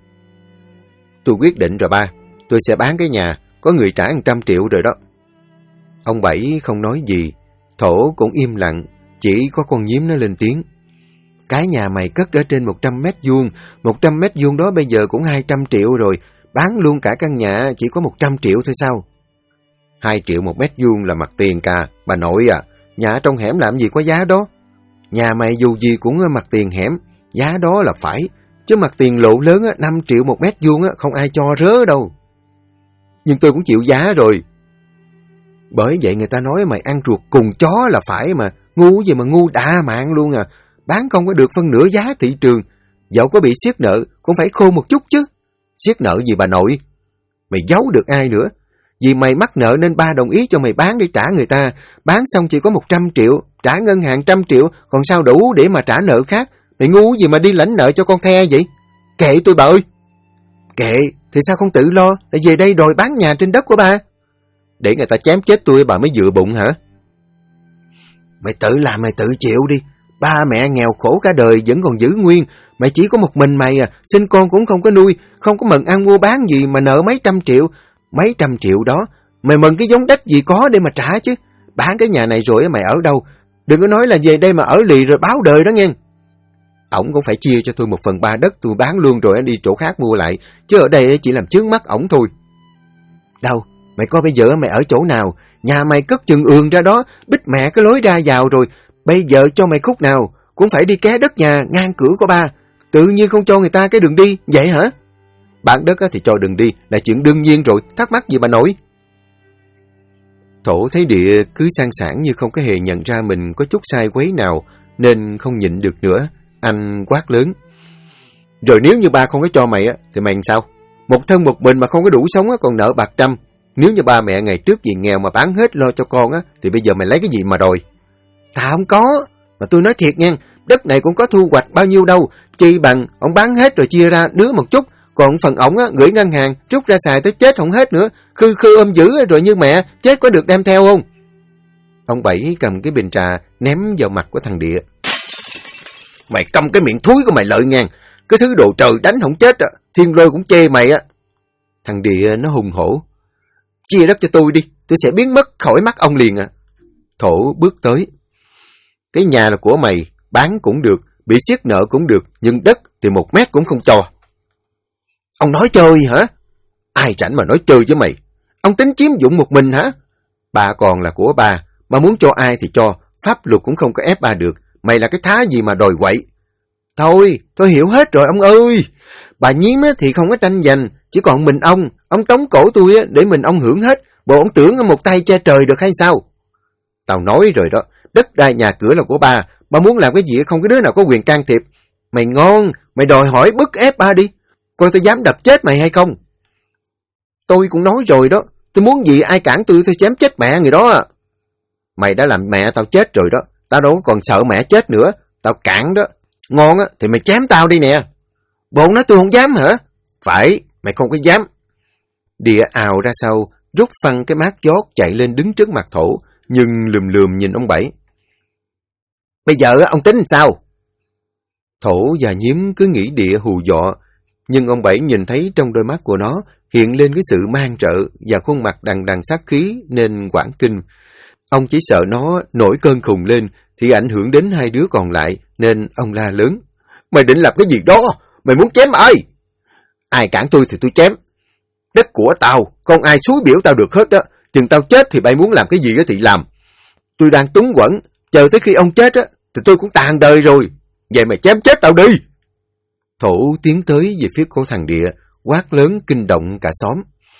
Tôi quyết định rồi ba, tôi sẽ bán cái nhà, có người trả 100 triệu rồi đó. Ông Bảy không nói gì, Thổ cũng im lặng, chỉ có con Nhiếm nó lên tiếng. Cái nhà mày cất ở trên 100 mét vuông, 100 mét vuông đó bây giờ cũng 200 triệu rồi, bán luôn cả căn nhà chỉ có 100 triệu thôi sao? 2 triệu 1 mét vuông là mặt tiền cả, bà nội à, nhà trong hẻm làm gì có giá đó. Nhà mày dù gì cũng mặt tiền hẻm, giá đó là phải, chứ mặt tiền lộ lớn 5 triệu 1 mét vuông không ai cho rớ đâu. Nhưng tôi cũng chịu giá rồi. Bởi vậy người ta nói mày ăn ruột cùng chó là phải mà, ngu gì mà ngu đa mạng luôn à, bán không có được phân nửa giá thị trường, dẫu có bị siết nợ cũng phải khôn một chút chứ. Siết nợ gì bà nội? Mày giấu được ai nữa? Vì mày mắc nợ nên ba đồng ý cho mày bán để trả người ta. Bán xong chỉ có 100 triệu, trả ngân hàng 100 triệu, còn sao đủ để mà trả nợ khác. Mày ngu gì mà đi lãnh nợ cho con the vậy? Kệ tôi bà ơi. Kệ, thì sao không tự lo, để về đây đòi bán nhà trên đất của ba? Để người ta chém chết tôi bà mới dựa bụng hả? Mày tự làm mày tự chịu đi. Ba mẹ nghèo khổ cả đời vẫn còn giữ nguyên. Mày chỉ có một mình mày à, sinh con cũng không có nuôi, không có mần ăn mua bán gì mà nợ mấy trăm triệu. Mấy trăm triệu đó, mày mừng cái giống đất gì có để mà trả chứ. Bán cái nhà này rồi mày ở đâu? Đừng có nói là về đây mà ở lì rồi báo đời đó nghe. Ổng cũng phải chia cho tôi 1/3 đất, tôi bán luôn rồi đi chỗ khác mua lại, chứ ở đây chỉ làm chướng mắt ổng thôi. Đâu, mày coi bây giờ mày ở chỗ nào? Nhà mày cất chừng ườn ra đó, bít mẹ cái lối ra vào rồi. Bây giờ cho mày khúc nào cũng phải đi ké đất nhà ngang cửa của ba. Tự nhiên không cho người ta cái đường đi, vậy hả? Bán đất thì cho đường đi là chuyện đương nhiên rồi, thắc mắc gì bà nội? Thổ thấy Địa cứ sang sảng như không có hề nhận ra mình có chút sai quấy nào, nên không nhịn được nữa. Anh quát lớn. Rồi nếu như ba không có cho mày thì mày làm sao? Một thân một mình mà không có đủ sống còn nợ bạc trăm. Nếu như ba mẹ ngày trước vì nghèo mà bán hết lo cho con thì bây giờ mày lấy cái gì mà đòi? Thà không có. Mà tôi nói thiệt nha, đất này cũng có thu hoạch bao nhiêu đâu. Chi bằng ông bán hết rồi chia ra đứa một chút. Còn phần ổng gửi ngân hàng, rút ra xài tới chết không hết nữa. Khư ôm giữ rồi như mẹ, chết có được đem theo không? Ông Bảy cầm cái bình trà ném vào mặt của thằng Địa. Mày câm cái miệng thúi của mày lợi ngang. Cái thứ đồ trời đánh không chết thiên lôi cũng chê mày á. Thằng Địa nó hùng hổ. Chia đất cho tôi đi, tôi sẽ biến mất khỏi mắt ông liền à. Thổ bước tới. Cái nhà là của mày, bán cũng được, bị siết nợ cũng được, nhưng đất thì 1 mét cũng không cho. Ông nói chơi hả? Ai rảnh mà nói chơi với mày? Ông tính chiếm dụng một mình hả? Ba còn là của ba, mà muốn cho ai thì cho, pháp luật cũng không có ép ba được. Mày là cái thá gì mà đòi quậy? Thôi, tôi hiểu hết rồi ông ơi. Bà Nhiếm thì không có tranh giành, chỉ còn mình ông tống cổ tôi để mình ông hưởng hết. Bộ ông tưởng một tay che trời được hay sao? Tao nói rồi đó, đất đai nhà cửa là của ba muốn làm cái gì không có đứa nào có quyền can thiệp. Mày ngon, mày đòi hỏi bức ép ba đi. Coi tôi dám đập chết mày hay không? Tôi cũng nói rồi đó, tôi muốn gì ai cản tôi chém chết mẹ người đó à. Mày đã làm mẹ tao chết rồi đó, tao đâu còn sợ mẹ chết nữa, tao cản đó. Ngon thì mày chém tao đi nè. Bộ nói tôi không dám hả? Phải, mày không có dám. Địa ào ra sau, rút phăng cái mát giót chạy lên đứng trước mặt Thổ, nhưng lườm nhìn ông Bảy. Bây giờ ông tính sao? Thổ và Nhiếm cứ nghĩ Địa hù dọ, nhưng ông Bảy nhìn thấy trong đôi mắt của nó hiện lên cái sự man trợ và khuôn mặt đằng đằng sát khí nên hoảng kinh. Ông chỉ sợ nó nổi cơn khùng lên thì ảnh hưởng đến hai đứa còn lại, nên ông la lớn. Mày định làm cái gì đó? Mày muốn chém ai? Ai cản tôi thì tôi chém. Đất của tao, không ai xúi biểu tao được hết á. Chừng tao chết thì bay muốn làm cái gì thì làm. Tôi đang túng quẫn, chờ tới khi ông chết thì tôi cũng tàn đời rồi. Vậy mày chém chết tao đi! Thổ tiến tới về phía của thằng Địa, quát lớn kinh động cả xóm.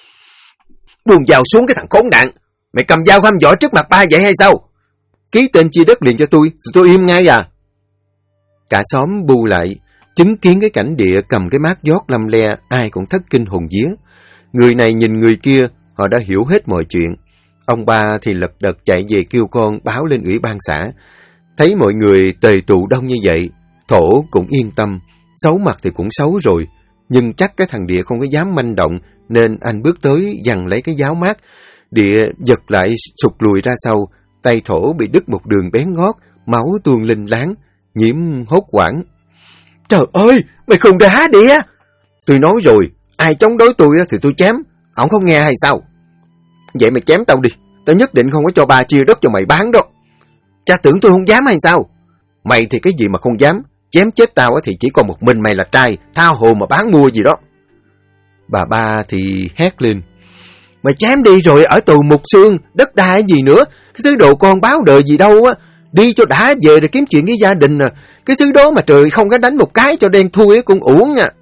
Buông dao xuống cái thằng khốn nạn! Mày cầm dao hăm dọa trước mặt ba vậy hay sao? Ký tên chia đất liền cho tôi im ngay à! Cả xóm bu lại, chứng kiến cái cảnh Địa cầm cái mác giót lăm le, ai cũng thất kinh hồn vía. Người này nhìn người kia, họ đã hiểu hết mọi chuyện. Ông ba thì lật đật chạy về kêu con báo lên ủy ban xã. Thấy mọi người tề tụ đông như vậy, Thổ cũng yên tâm. Xấu mặt thì cũng xấu rồi, nhưng chắc cái thằng Địa không có dám manh động, nên anh bước tới giằng lấy cái giáo mát. Địa giật lại sụt lùi ra sau, tay Thổ bị đứt một đường bén ngót, máu tuôn linh láng. Nhiễm hốt hoảng. Trời ơi, mày khùng rồi hả Địa? Tôi nói rồi, ai chống đối tôi thì tôi chém. Ổng không nghe hay sao? Vậy mày chém tao đi, tao nhất định không có cho ba chia đất cho mày bán đó. Cha tưởng tôi không dám hay sao? Mày thì cái gì mà không dám, chém chết tao thì chỉ còn một mình mày là trai, tha hồ mà bán mua gì đó. Bà ba thì hét lên. Mày chém đi rồi ở tù mục xương, đất đai gì nữa, cái thứ đồ con báo đời gì đâu á. Đi cho đã về để kiếm chuyện với gia đình à. Cái thứ đó mà trời không có đánh một cái cho đen thui cũng uổng nha.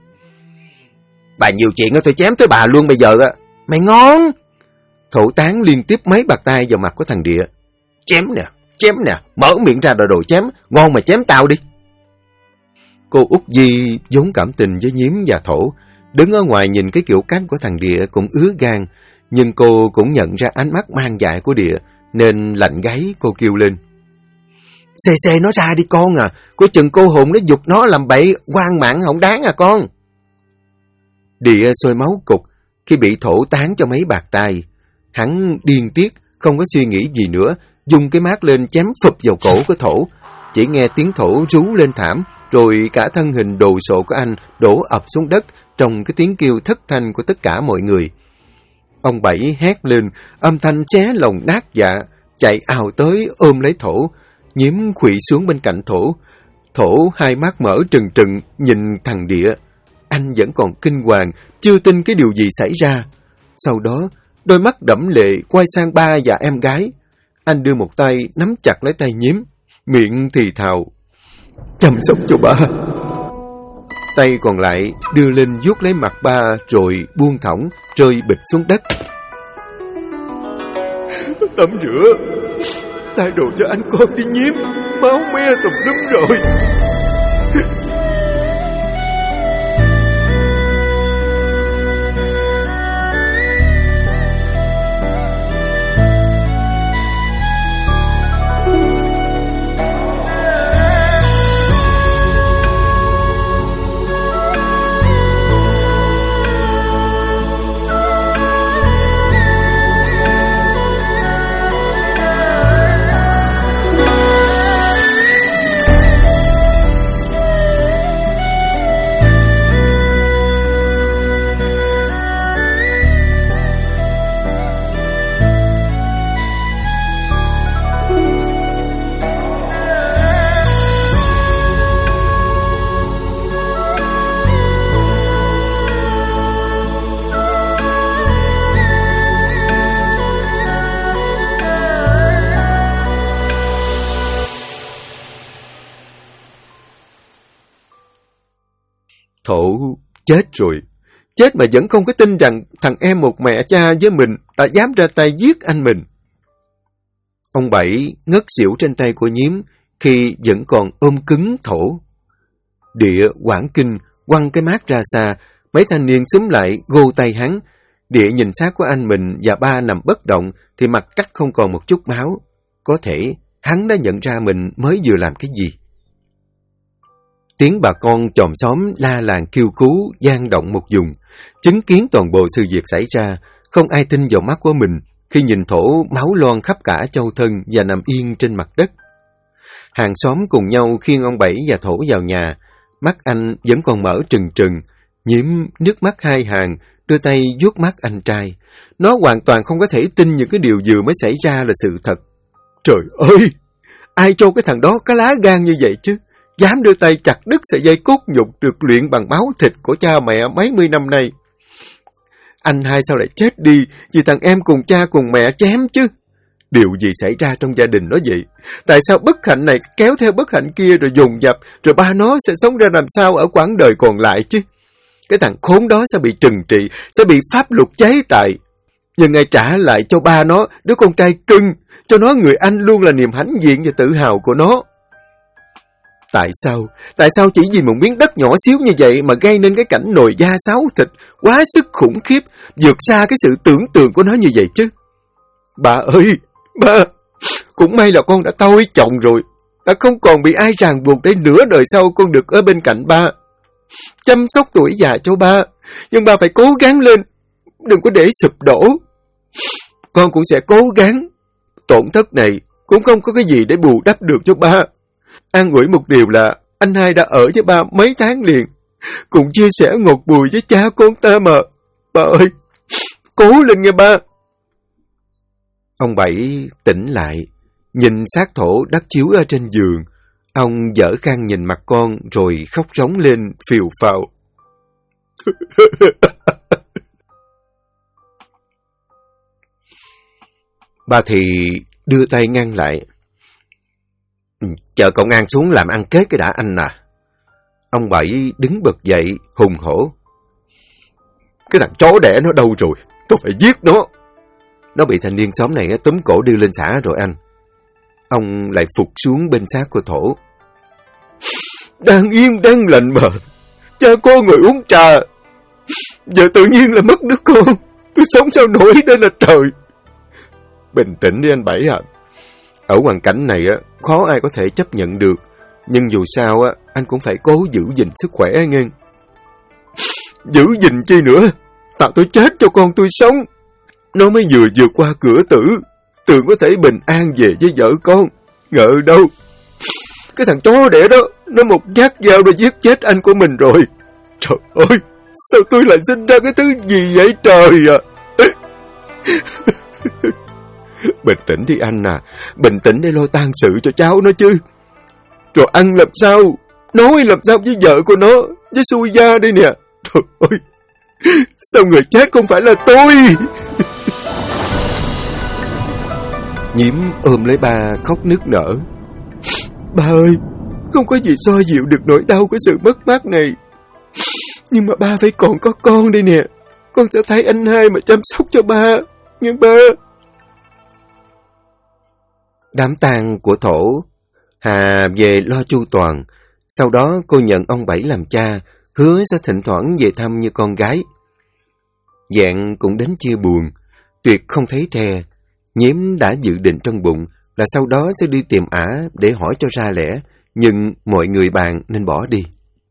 Bà nhiều chuyện á, tôi chém tới bà luôn bây giờ á. Mày ngon! Thổ tán liên tiếp mấy bạt tay vào mặt của thằng Địa. Chém nè, mở miệng ra đồ chém, ngon mà chém tao đi. Cô Út Di vốn cảm tình với Nhiễm và Thổ, đứng ở ngoài nhìn cái kiểu cách của thằng Địa cũng ứa gan, nhưng cô cũng nhận ra ánh mắt mang dại của Địa, nên lạnh gáy cô kêu lên. Xê nó ra đi con à, coi chừng cô hồn nó giục nó làm bậy, quan mạng không đáng à con. Địa sôi máu cục khi bị Thổ tán cho mấy bạt tay. Hắn điên tiết, không có suy nghĩ gì nữa, dùng cái mác lên chém phụp vào cổ của Thổ. Chỉ nghe tiếng Thổ rú lên thảm, rồi cả thân hình đồ sộ của anh đổ ập xuống đất trong cái tiếng kêu thất thanh của tất cả mọi người. Ông Bảy hét lên, âm thanh xé lòng nát dạ, chạy ào tới ôm lấy Thổ. Nhiễm khuỵu xuống bên cạnh Thổ. Thổ hai mắt mở trừng trừng nhìn thằng Địa. Anh vẫn còn kinh hoàng, chưa tin cái điều gì xảy ra. Sau đó, đôi mắt đẫm lệ quay sang ba và em gái. Anh đưa một tay nắm chặt lấy tay Nhiễm, miệng thì thào. Chăm sóc cho ba. Tay còn lại đưa lên vuốt lấy mặt ba rồi buông thõng, rơi bịch xuống đất. Tắm rửa, thay đồ cho anh con đi Nhiễm, máu me tùm lum rồi. Thổ chết rồi. Chết mà vẫn không có tin rằng thằng em một mẹ cha với mình đã dám ra tay giết anh mình. Ông Bảy ngất xỉu trên tay của Nhiễm khi vẫn còn ôm cứng Thổ. Địa hoảng kinh quăng cái mác ra xa, mấy thanh niên xúm lại gô tay hắn. Địa nhìn xác của anh mình và ba nằm bất động thì mặt cắt không còn một chút máu. Có thể hắn đã nhận ra mình mới vừa làm cái gì. Tiếng bà con chòm xóm la làng kêu cứu vang động một vùng. Chứng kiến toàn bộ sự việc xảy ra, không ai tin vào mắt của mình khi nhìn Thổ máu loang khắp cả châu thân và nằm yên trên mặt đất. Hàng xóm cùng nhau khiêng ông Bảy và Thổ vào nhà. Mắt anh vẫn còn mở trừng trừng. Nhiễm nước mắt hai hàng, đưa tay vuốt mắt anh trai. Nó hoàn toàn không có thể tin những cái điều vừa mới xảy ra là sự thật. Trời ơi! Ai cho cái thằng đó có lá gan như vậy chứ? Dám đưa tay chặt đứt sợi dây cốt nhục được luyện bằng máu thịt của cha mẹ mấy mươi năm nay. Anh hai sao lại chết đi vì thằng em cùng cha cùng mẹ chém chứ? Điều gì xảy ra trong gia đình nó vậy? Tại sao bất hạnh này kéo theo bất hạnh kia rồi dồn dập, rồi ba nó sẽ sống ra làm sao ở quãng đời còn lại chứ? Cái thằng khốn đó sẽ bị trừng trị, sẽ bị pháp luật chế tài. Nhưng ai trả lại cho ba nó đứa con trai cưng, cho nó người anh luôn là niềm hãnh diện và tự hào của nó. Tại sao chỉ vì một miếng đất nhỏ xíu như vậy mà gây nên cái cảnh nồi da sáo thịt quá sức khủng khiếp, vượt xa cái sự tưởng tượng của nó như vậy chứ? Ba ơi, ba, cũng may là con đã toi chồng rồi, đã không còn bị ai ràng buộc để nửa đời sau con được ở bên cạnh ba, chăm sóc tuổi già cho ba. Nhưng ba phải cố gắng lên, đừng có để sụp đổ. Con cũng sẽ cố gắng. Tổn thất này cũng không có cái gì để bù đắp được cho ba. An ủi một điều là anh hai đã ở với ba mấy tháng liền, cùng chia sẻ ngọt bùi với cha con ta mà. Ba ơi, cố lên nghe ba. Ông Bảy tỉnh lại, nhìn xác thổ đắp chiếu ở trên giường. Ông dở khăn nhìn mặt con rồi khóc rống lên phìu phào. Ba thì đưa tay ngăn lại. Chờ công an xuống làm ăn kết cái đã anh à. Ông Bảy đứng bật dậy hùng hổ. Cái thằng chó đẻ nó đâu rồi? Tôi phải giết nó. Nó bị thanh niên xóm này túm cổ đưa lên xã rồi anh. Ông lại phục xuống bên xác của thổ. Đang yên đang lành mà, cha con ngồi uống trà, giờ tự nhiên là mất đứa con. Tôi sống sao nổi đây là trời. Bình tĩnh đi anh Bảy à. Ở hoàn cảnh này khó ai có thể chấp nhận được. Nhưng dù sao anh cũng phải cố giữ gìn sức khỏe nghe. Giữ gìn chi nữa? Tạo tôi chết cho con tôi sống. Nó mới vừa vượt qua cửa tử, tưởng có thể bình an về với vợ con. Ngờ đâu cái thằng chó đẻ đó, nó một nhát dao đã giết chết anh của mình rồi. Trời ơi, sao tôi lại sinh ra cái thứ gì vậy trời à? Bình tĩnh đi anh à, bình tĩnh để lo tang sự cho cháu nó chứ. Rồi ăn làm sao, nói làm sao với vợ của nó, với xui gia đây nè. Trời ơi, sao người chết không phải là tôi? Nhiễm ôm lấy ba khóc nức nở. Ba ơi, không có gì xoa dịu được nỗi đau của sự mất mát này. Nhưng mà ba phải còn có con đây nè. Con sẽ thấy anh hai mà chăm sóc cho ba. Nhưng ba... Đám tang của thổ, Hà về lo chu toàn. Sau đó cô nhận ông Bảy làm cha, hứa sẽ thỉnh thoảng về thăm như con gái. Dạng cũng đến chia buồn, Tuyệt không thấy thè. Nhiễm đã dự định trong bụng là sau đó sẽ đi tìm ả để hỏi cho ra lẽ, nhưng mọi người bàn nên bỏ đi.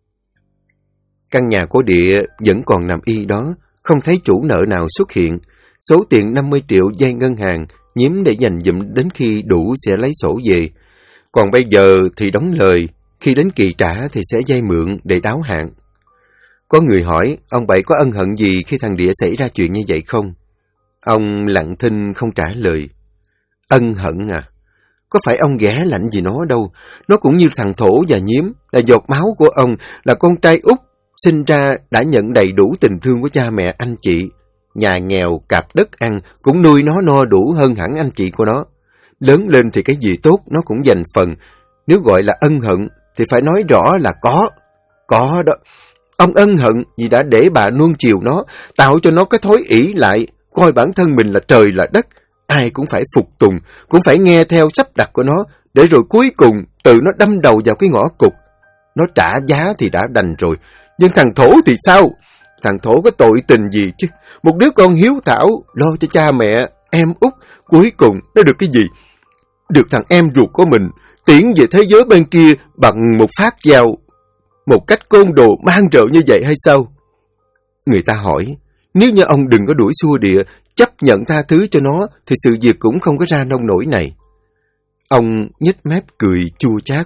Căn nhà của Địa vẫn còn nằm y đó, không thấy chủ nợ nào xuất hiện. Số tiền 50 triệu vay ngân hàng, Nhiễm để dành dụm đến khi đủ sẽ lấy sổ về. Còn bây giờ thì đóng lời, khi đến kỳ trả thì sẽ vay mượn để đáo hạn. Có người hỏi, ông Bảy có ân hận gì khi thằng Địa xảy ra chuyện như vậy không? Ông lặng thinh không trả lời. Ân hận à? Có phải ông ghẻ lạnh gì nó đâu. Nó cũng như thằng Thổ và Nhiễm, là giọt máu của ông, là con trai út, sinh ra đã nhận đầy đủ tình thương của cha mẹ anh chị. Nhà nghèo, cạp đất ăn, cũng nuôi nó no đủ hơn hẳn anh chị của nó. Lớn lên thì cái gì tốt nó cũng dành phần. Nếu gọi là ân hận thì phải nói rõ là có. Có đó. Ông ân hận vì đã để bà nuông chiều nó, tạo cho nó cái thói ỷ lại, coi bản thân mình là trời là đất. Ai cũng phải phục tùng, cũng phải nghe theo sắp đặt của nó, để rồi cuối cùng tự nó đâm đầu vào cái ngõ cụt. Nó trả giá thì đã đành rồi, nhưng thằng Thổ thì sao? Thằng Thổ có tội tình gì chứ? Một đứa con hiếu thảo, lo cho cha mẹ, em út, cuối cùng nó được cái gì? Được thằng em ruột của mình tiễn về thế giới bên kia bằng một phát dao, một cách côn đồ man rợ như vậy hay sao? Người ta hỏi, nếu như ông đừng có đuổi xua Địa, chấp nhận tha thứ cho nó, thì sự việc cũng không có ra nông nổi này. Ông nhếch mép cười chua chát.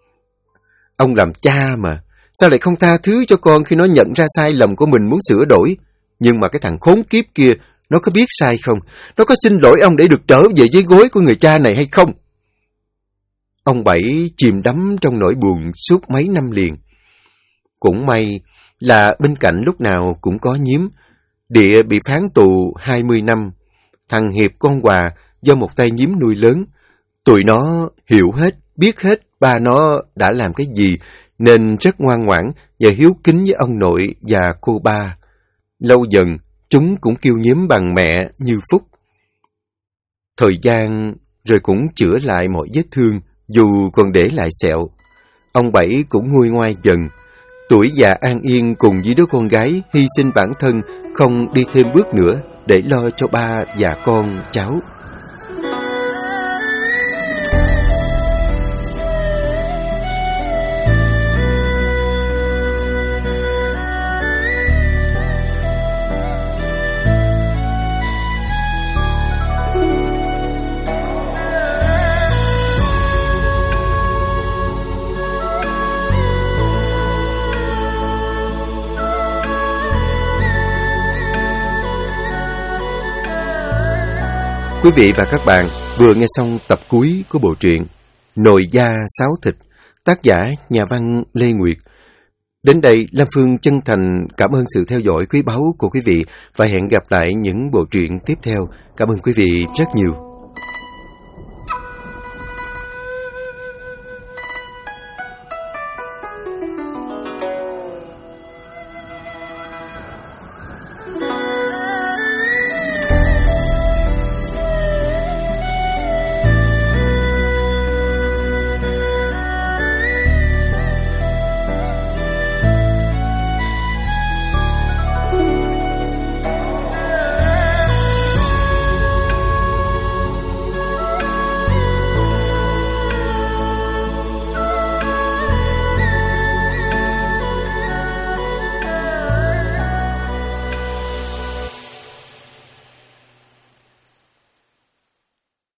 Ông làm cha mà, sao lại không tha thứ cho con khi nó nhận ra sai lầm của mình muốn sửa đổi? Nhưng mà cái thằng khốn kiếp kia, nó có biết sai không? Nó có xin lỗi ông để được trở về với gối của người cha này hay không? Ông Bảy chìm đắm trong nỗi buồn suốt mấy năm liền. Cũng may là bên cạnh lúc nào cũng có Nhiễm. Địa bị phán tù 20 năm. Thằng Hiệp con Hòa do một tay Nhiếm nuôi lớn. Tụi nó hiểu hết, biết hết ba nó đã làm cái gì, nên rất ngoan ngoãn và hiếu kính với ông nội và cô ba. Lâu dần, chúng cũng kêu Nhiếm bằng mẹ như Phúc. Thời gian rồi cũng chữa lại mọi vết thương, dù còn để lại sẹo. Ông Bảy cũng nguôi ngoai dần. Tuổi già an yên cùng với đứa con gái hy sinh bản thân, không đi thêm bước nữa để lo cho ba và con cháu. Quý vị và các bạn vừa nghe xong tập cuối của bộ truyện Nồi da sáo thịt, tác giả nhà văn Lê Nguyệt. Đến đây, Lam Phương chân thành cảm ơn sự theo dõi quý báu của quý vị và hẹn gặp lại những bộ truyện tiếp theo. Cảm ơn quý vị rất nhiều.